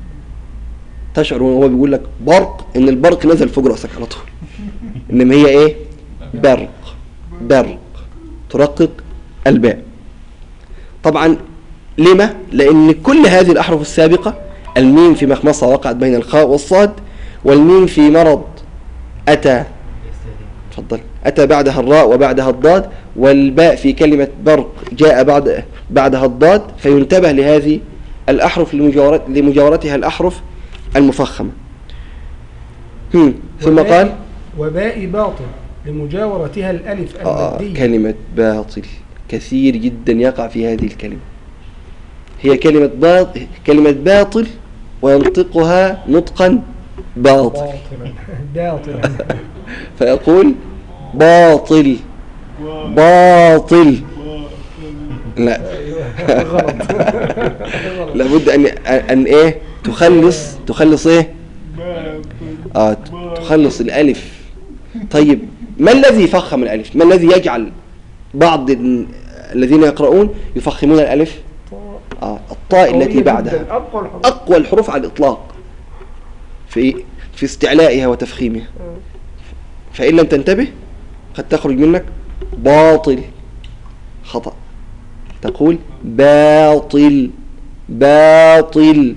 تشعر وهو بيقول لك برق ان البرق نزل فوق راسك على طول، انما هي ايه؟ برق، برق، ترقق الباء. طبعا لما؟ لان كل هذه الاحرف السابقه، الميم في مخمصه وقعت بين الخاء والصاد، والميم في مرض اتى تفضل اتى بعدها الراء وبعدها الضاد، والباء في كلمه برق جاء بعد بعدها الضاد، فينتبه لهذه الاحرف لمجاورتها الاحرف المفخمه. هم. ثم قال وباء باطل لمجاورتها الالف الماديه. آه كلمه باطل كثير جدا يقع في هذه الكلمه، هي كلمه باطل، كلمه باطل وينطقها نطقا باطل، باطل فيقول باطل، باطل. لا غلط. لابد ان ان ايه تخلص تخلص ايه اه تخلص الالف. طيب، ما الذي فخم الالف؟ ما الذي يجعل بعض الذين يقرؤون يفخمون الالف؟ اه الطاء التي بعدها اقوى الحروف على الاطلاق في في استعلائها وتفخيمها، فإن لم تنتبه قد تخرج منك باطل، خطأ، تقول باطل، باطل.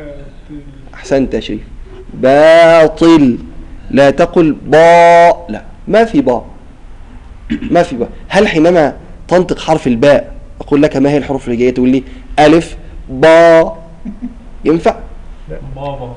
أحسنت يا شريف، باطل، لا تقل باء، لا، ما في باء، ما في باء. هل حينما تنطق حرف الباء أقول لك ما هي الحروف اللي جاية تقول لي ألف باء ينفع؟ بابا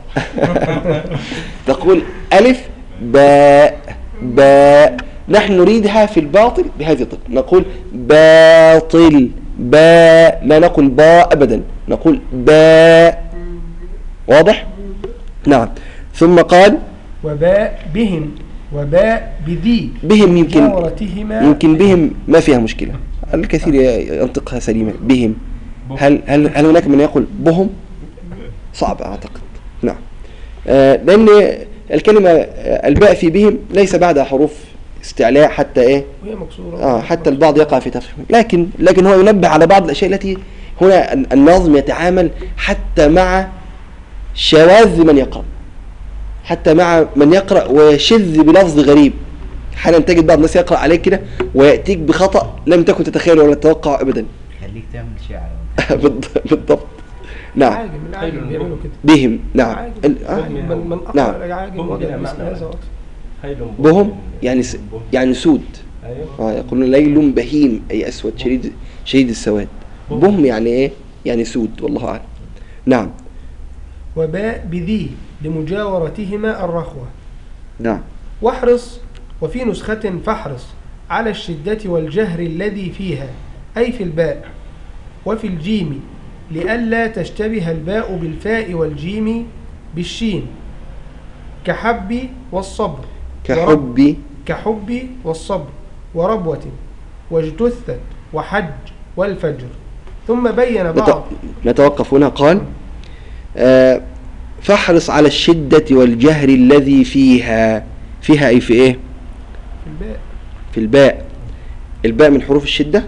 تقول ألف باء باء. نحن نريدها في الباطل بهذه الطريقة، نقول باطل، باء، لا نقول باء أبدا، نقول باء. واضح؟ نعم. ثم قال وباء بهم، وباء بذي، بهم. يمكن جاورتهما، يمكن بهم ما فيها مشكلة، الكثير ينطقها سليمة بهم. هل هل هل هناك من يقول بهم؟ صعب أعتقد. نعم، آه لأن الكلمة الباء في بهم ليس بعدها حروف استعلاء حتى إيه؟ وهي مكسورة. آه حتى البعض يقع في تفخيم، لكن لكن هو ينبه على بعض الأشياء التي هنا الناظم يتعامل حتى مع شواذ من يقرأ، حتى مع من يقرأ ويشذ بلفظ غريب. حالا تجد بعض الناس يقرأ عليك كده ويأتيك بخطأ لم تكن تتخيل ولا تتوقع أبدا. خليك تعمل شعر. بالضبط. نعم. عاجم، العاجم بيعملوا كده. بهم. نعم. عاجم. ال- آه. من من نعم. أقرأ العاجم وجد مثل هذا وقت. بهم يعني س... يعني سود. ايوه اه يقولون ليل بهيم أي أسود شديد شديد السواد. بهم يعني إيه؟ يعني سود، والله أعلم. نعم. وباء بذي لمجاورتهما الرخوة. نعم. واحرص، وفي نسخة فاحرص على الشدة والجهر الذي فيها، أي في الباء. وفي الجيم لئلا تشتبه الباء بالفاء والجيم بالشين، كحب والصبر. كحب كحب والصبر وربوة واجتثت وحج والفجر. ثم بين بعض. نتوقف هنا. قال آه فاحرص على الشدة والجهر الذي فيها. فيها أي في إيه؟ في الباء. في الباء. الباء من حروف الشدة.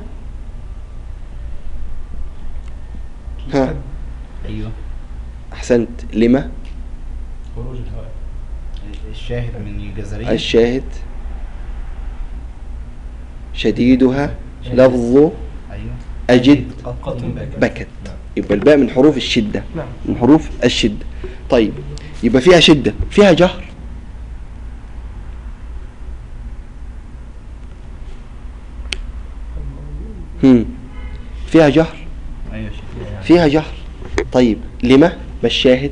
ها ايوه أحسنت. لما؟ خروج الهواء. الشاهد من الجزرية. الشاهد شديدها لفظ ايوه أجد قطن بكت. بكت. يبقى الباء من حروف الشدة، نعم. من حروف الشدة. طيب يبقى فيها شدة، فيها جهر. هم. فيها جهر. ايوه شاهد. فيها جهر. طيب لما؟ ما الشاهد؟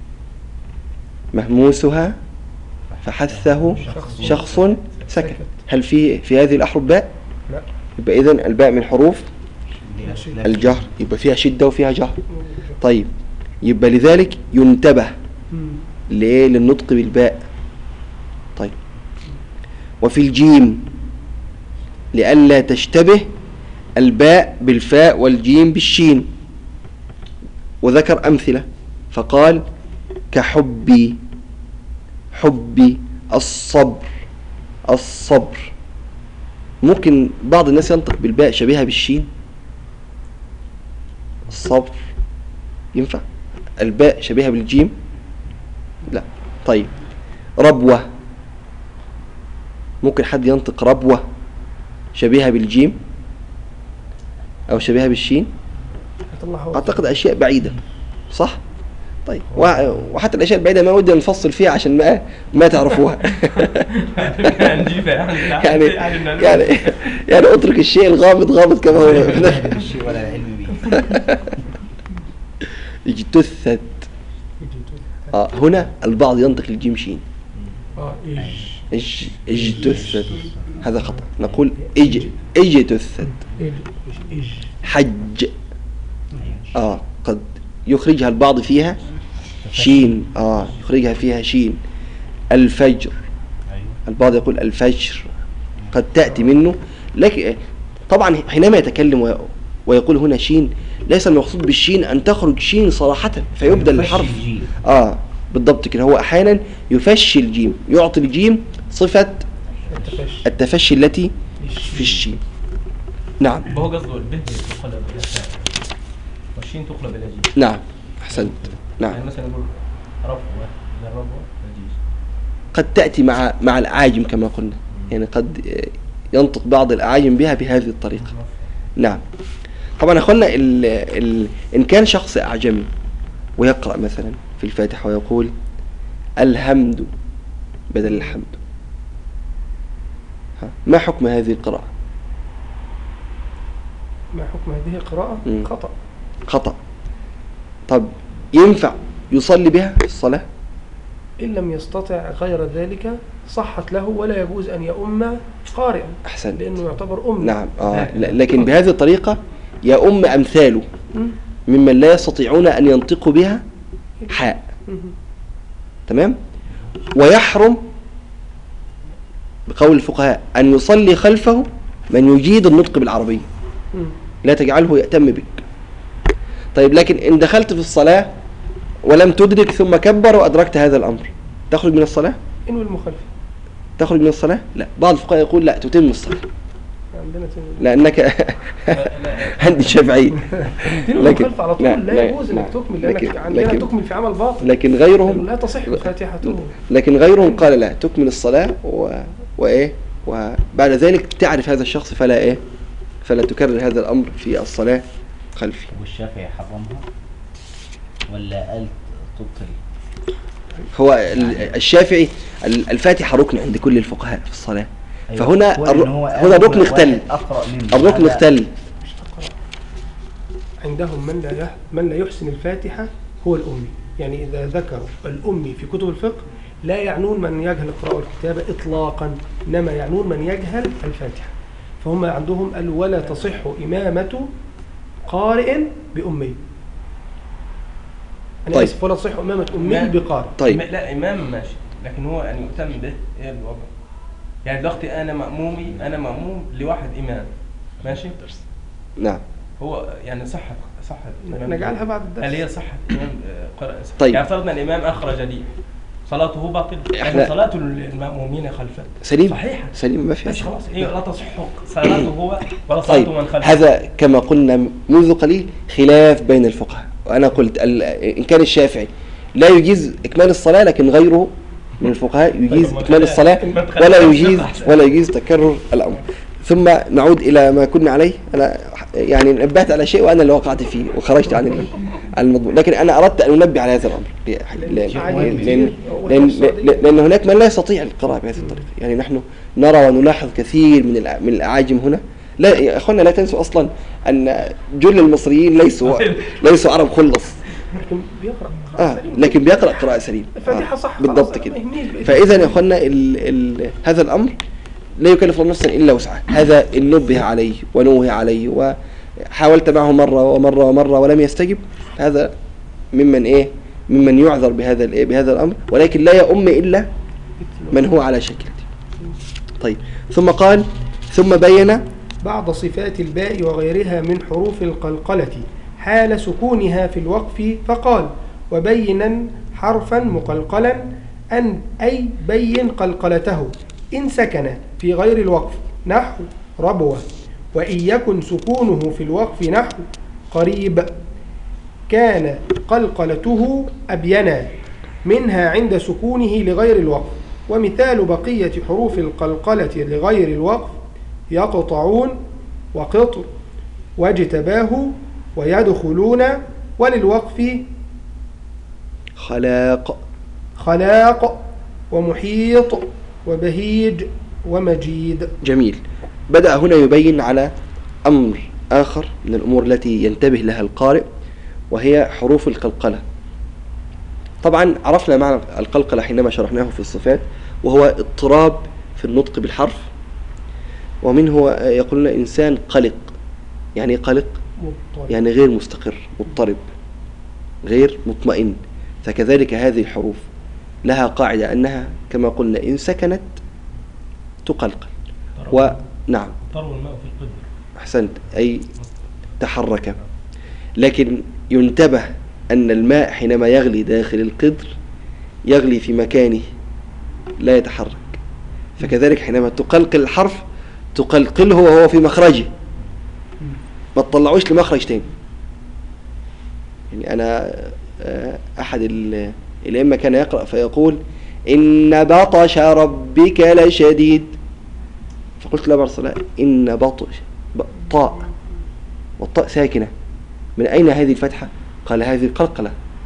مهموسها فحثه شخص سكت. هل في في هذه الأحرف باء؟ لا. يبقى إذن الباء من حروف الجهر، يبقى فيها شدة وفيها جهر. طيب يبقى لذلك ينتبه مم. ليه؟ للنطق بالباء. طيب وفي الجيم لئلا تشتبه الباء بالفاء والجيم بالشين، وذكر أمثلة فقال كحبي، حبي، الصبر، الصبر. ممكن بعض الناس ينطق بالباء شبيهة بالشين. الصبر ينفع؟ الباء شبيهة بالجيم؟ لا. طيب ربوة، ممكن حد ينطق ربوة شبيهة بالجيم أو شبيهة بالشين؟ هطلعها. أعتقد أشياء بعيدة، صح؟ طيب وحتى الأشياء البعيدة ما ودي نفصل فيها عشان ما ما تعرفوها. نجيبها يعني يعني يعني اترك الشيء الغامض غامض كما هو. الشيء ولا العلم به. اجتثت. آه هنا البعض ينطق الجيم شين. اه إيج. اج اجتثت، هذا خطأ. نقول اج اجتثت. إيج. إيج. حج. آه قد يخرجها البعض فيها شين. آه يخرجها فيها شين. الفجر، البعض يقول الفجر، قد تأتي منه. لكن طبعا حينما يتكلم ويقول هنا شين، ليس المقصود بالشين أن تخرج شين صراحة فيبدل الحرف. آه بالضبط كده. هو أحيانا يفشي الجيم، يعطي الجيم صفة التفشي. التفشي التي في الشين. نعم. هو قصده البه تقلب الى فاء والشين تقلب الى جيم. نعم أحسنت. نعم. يعني مثلا نقول رفوة، إذا الرفوة نجيز. قد تأتي مع مع الأعاجم كما قلنا، يعني قد ينطق بعض الأعاجم بها بهذه الطريقة. نعم. طبعا أخونا ال ال إن كان شخص أعجمي ويقرأ مثلا في الفاتحة ويقول الحمد بدل الحمد، ما حكم هذه القراءة؟ ما حكم هذه القراءة؟ مم. خطأ. خطأ. طب ينفع يصلي بها في الصلاة؟ إن لم يستطع غير ذلك صحت له، ولا يجوز أن يؤم قارئا. أحسنت. لأنه يعتبر أم. نعم. آه. لكن بهذه الطريقة يؤم أمثاله ممن لا يستطيعون أن ينطقوا بها حاء. تمام. ويحرم بقول الفقهاء أن يصلي خلفه من يجيد النطق بالعربية، لا تجعله يأتم بك. طيب لكن إن دخلت في الصلاة ولم تدرك ثم كبر وأدركت هذا الأمر، تخرج من الصلاة؟ إنوي المخالفة. تخرج من الصلاة؟ لا. بعض الفقهاء يقول لا، تتم الصلاة عندنا تنوي. لأنك عندي شافعي. لكن على طول لا, لا يجوز انك تكمل، لانك لكن عندنا لكن تكمل في عمل باطل. لكن غيرهم لا تصح فاتحته. لكن غيرهم قال لا، تكمل الصلاة و... وإيه وبعد ذلك تعرف هذا الشخص فلا إيه فلا تكرر هذا الأمر في الصلاة خلفي. والشافعي حرمها ولا قال تبطل؟ هو ال- الشافعي ال- الفاتحة ركن عند كل الفقهاء في الصلاة. أيوة. فهنا هو إن الر- هو هنا أول الركن واحد اختل، أقرأ منه. الركن هذا- اختل. عندهم من لا يح- من لا يحسن الفاتحة هو الأمي. يعني إذا ذكروا الأمي في كتب الفقه لا يعنون من يجهل القراءة والكتابة إطلاقا، إنما يعنون من يجهل الفاتحة. فهم عندهم قالوا ولا تصح إمامة قارئ بأمي. أنا طيب. آسف، ولا تصح إمامة أمي ما- بقارئ. طيب. إما- لا إمام ماشي، لكن هو أن يؤتم به إيه الوضع؟ يعني دلوقتي أنا مأمومي أنا مأموم لواحد إمام ماشي، نعم. هو يعني صحة صحة الإمام. نجعلها بعد الدرس. هل هي صحة إمام آه، قراءة؟ طيب. يعني فرضنا الإمام أخرج لي صلاته باطلة، إحنا- لكن صلاة المأمومين خلفه سليم صحيحة. سليم ما في بس شيء. خلاص هي لا تصح صلاته هو ولا صلاة طيب من خلفه. هذا كما قلنا منذ قليل خلاف بين الفقهاء، وأنا قلت ال- إن كان الشافعي لا يجيز إكمال الصلاة، لكن غيره من الفقهاء يجيز طيب، إكمال الصلاة ولا يجيز ولا يجيز تكرر الأمر. ثم نعود إلى ما كنا عليه. أنا يعني نبهت على شيء وأنا اللي وقعت فيه وخرجت عن ال- عن المضمون، لكن أنا أردت أن أنبه على هذا الأمر لأن, لأن, لأن, لأن, لأن, لأن هناك من لا يستطيع القراءة بهذه الطريقة. يعني نحن نرى ونلاحظ كثير من الأ- من الأعاجم هنا. لا يا أخوانا، لا تنسوا أصلا أن جل المصريين ليسوا ليسوا عرب خلص، لكن بيقرأ آه لكن بيقرأ قراءة سليمة. الفاتحة صح بالضبط خلاص، كده. ما يهمنيش بقية فإذا يا أخوانا ال ال هذا الأمر لا يكلف الله نفسا إلا وسعها. هذا إن نبه عليه ونوه عليه وحاولت معه مرة ومرة ومرة ولم يستجب، هذا ممن إيه ممن يعذر بهذا الإيه بهذا الأمر، ولكن لا يؤم إلا من هو على شكلته. طيب ثم قال ثم بين بعض صفات الباء وغيرها من حروف القلقلة حال سكونها في الوقف، فقال وبينا حرفا مقلقلا أن أي بين قلقلته إن سكن في غير الوقف نحو ربوة، وإن يكن سكونه في الوقف نحو قريب كان قلقلته أبينا منها عند سكونه لغير الوقف. ومثال بقية حروف القلقلة لغير الوقف يقطعون وقطر واجتباه ويدخلون، وللوقف خلاق خلاق ومحيط وبهيج ومجيد. جميل. بدأ هنا يبين على أمر آخر من الأمور التي ينتبه لها القارئ، وهي حروف القلقلة. طبعا عرفنا معنى القلقلة حينما شرحناه في الصفات، وهو اضطراب في النطق بالحرف. ومنه يقولون إنسان قلق. يعني قلق مضطرب. يعني غير مستقر، مضطرب، غير مطمئن. فكذلك هذه الحروف لها قاعدة أنها كما قلنا إن سكنت تقلقل. ونعم طرو الماء في القدر. أحسنت، أي تحرك. لكن ينتبه أن الماء حينما يغلي داخل القدر يغلي في مكانه لا يتحرك. فكذلك حينما تقلقل الحرف تقلقله وهو في مخرجه، ما تطلعوش لمخرج تاني. يعني أنا أحد الأئمة كان يقرأ فيقول إن بطش ربك لشديد، فقلت له برسل إن بطش طاء والطاء ساكنة، من أين هذه الفتحة؟ قال هذه القلقلة.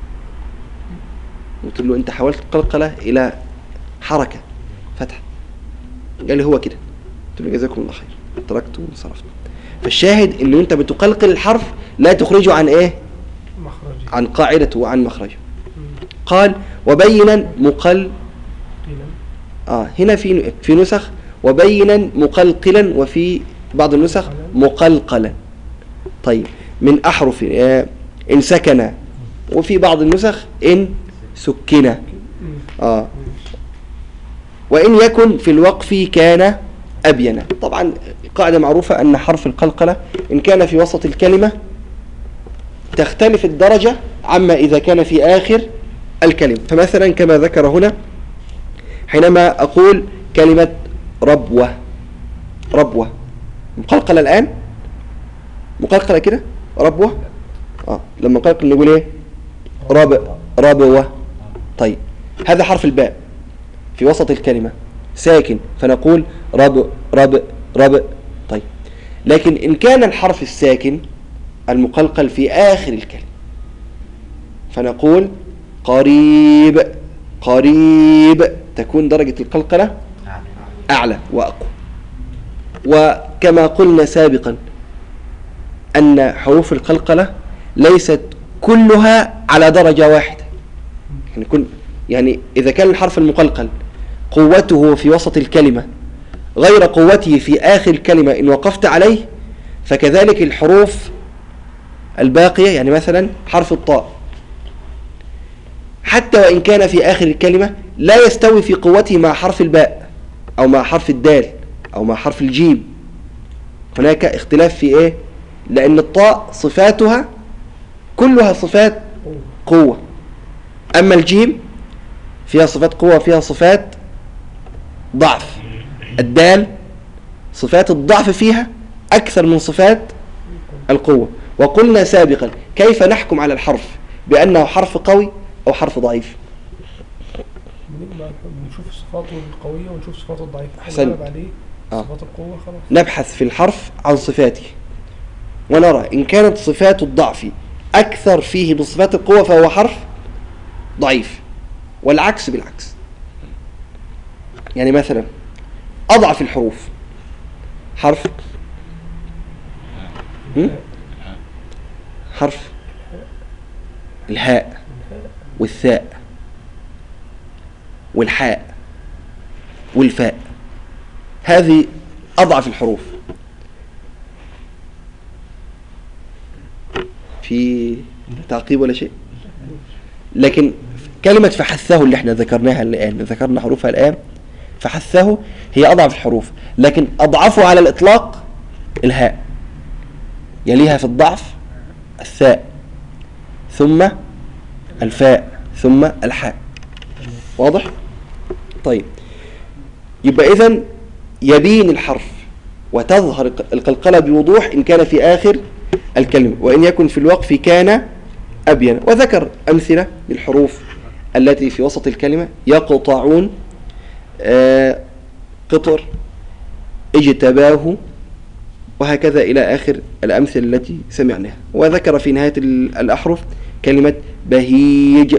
قلت له أنت حاولت القلقلة إلى حركة فتحة، قال لي هو كده. قلت له جزاكم الله خير، تركته وانصرفت. فالشاهد إنه أنت بتقلقل الحرف لا تخرجه عن إيه؟ مخرجه، عن قاعدته وعن مخرجه. قال وبينا مقل آه هنا في في نسخ وبينا مقلقلا، وفي بعض النسخ مقلقلا. طيب من أحرف آه إن سكن، وفي بعض النسخ إن سكن. آه وإن يكن في الوقف كان أبينا. طبعا قاعدة معروفة أن حرف القلقلة إن كان في وسط الكلمة تختلف الدرجة عما إذا كان في آخر الكلمة. فمثلا كما ذكر هنا حينما أقول كلمة ربوة، ربوة مقلقلة الآن، مقلقلة كده ربوة. آه لما نقلقل نقول إيه؟ رب ربوة. طيب هذا حرف الباء في وسط الكلمة ساكن، فنقول رب رب رب. طيب لكن إن كان الحرف الساكن المقلقل في آخر الكلمة فنقول قريب قريب تكون درجة القلقلة أعلى وأقوى. وكما قلنا سابقا أن حروف القلقلة ليست كلها على درجة واحدة، يعني كل يعني إذا كان الحرف المقلقل قوته في وسط الكلمة غير قوته في آخر الكلمة إن وقفت عليه، فكذلك الحروف الباقية. يعني مثلا حرف الطاء حتى وإن كان في آخر الكلمة لا يستوي في قوته مع حرف الباء أو مع حرف الدال أو مع حرف الجيم. هناك اختلاف في إيه؟ لأن الطاء صفاتها كلها صفات قوة، أما الجيم فيها صفات قوة وفيها صفات ضعف. الدال صفات الضعف فيها أكثر من صفات القوة. وقلنا سابقا كيف نحكم على الحرف بأنه حرف قوي أو حرف ضعيف. بنشوف صفاته القوية ونشوف صفاته الضعيفة. أحسنت. عليه آه. صفات القوة خلاص. نبحث في الحرف عن صفاته ونرى إن كانت صفات الضعف أكثر فيه من صفات القوة فهو حرف ضعيف، والعكس بالعكس. يعني مثلا أضعف الحروف حرف هم؟ حرف الهاء والثاء والحاء والفاء، هذه أضعف الحروف. في تعقيب ولا شيء؟ لكن كلمة فحثه اللي احنا ذكرناها الآن، ذكرنا حروفها الآن، فحثه هي أضعف الحروف، لكن أضعفه على الإطلاق الهاء، يليها في الضعف الثاء ثم الفاء ثم الحاء. واضح؟ طيب، يبقى إذن يبين الحرف وتظهر القلقلة بوضوح إن كان في آخر الكلمة، وإن يكن في الوقف كان أبين. وذكر أمثلة للحروف التي في وسط الكلمة: يقطعون، آه، قطر، اجتباه، وهكذا إلى آخر الأمثلة التي سمعناها. وذكر في نهاية الأحرف كلمة بهيج،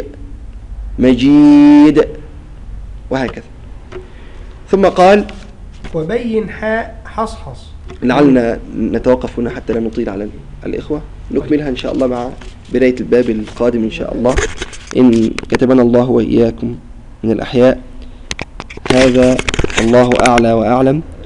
مجيد، وهكذا. ثم قال: وبين حاء حصحص. لعلنا نتوقف هنا حتى لا نطيل على الإخوة، نكملها إن شاء الله مع بداية الباب القادم إن شاء الله، إن كتبنا الله وإياكم من الأحياء. هذا الله أعلى وأعلم.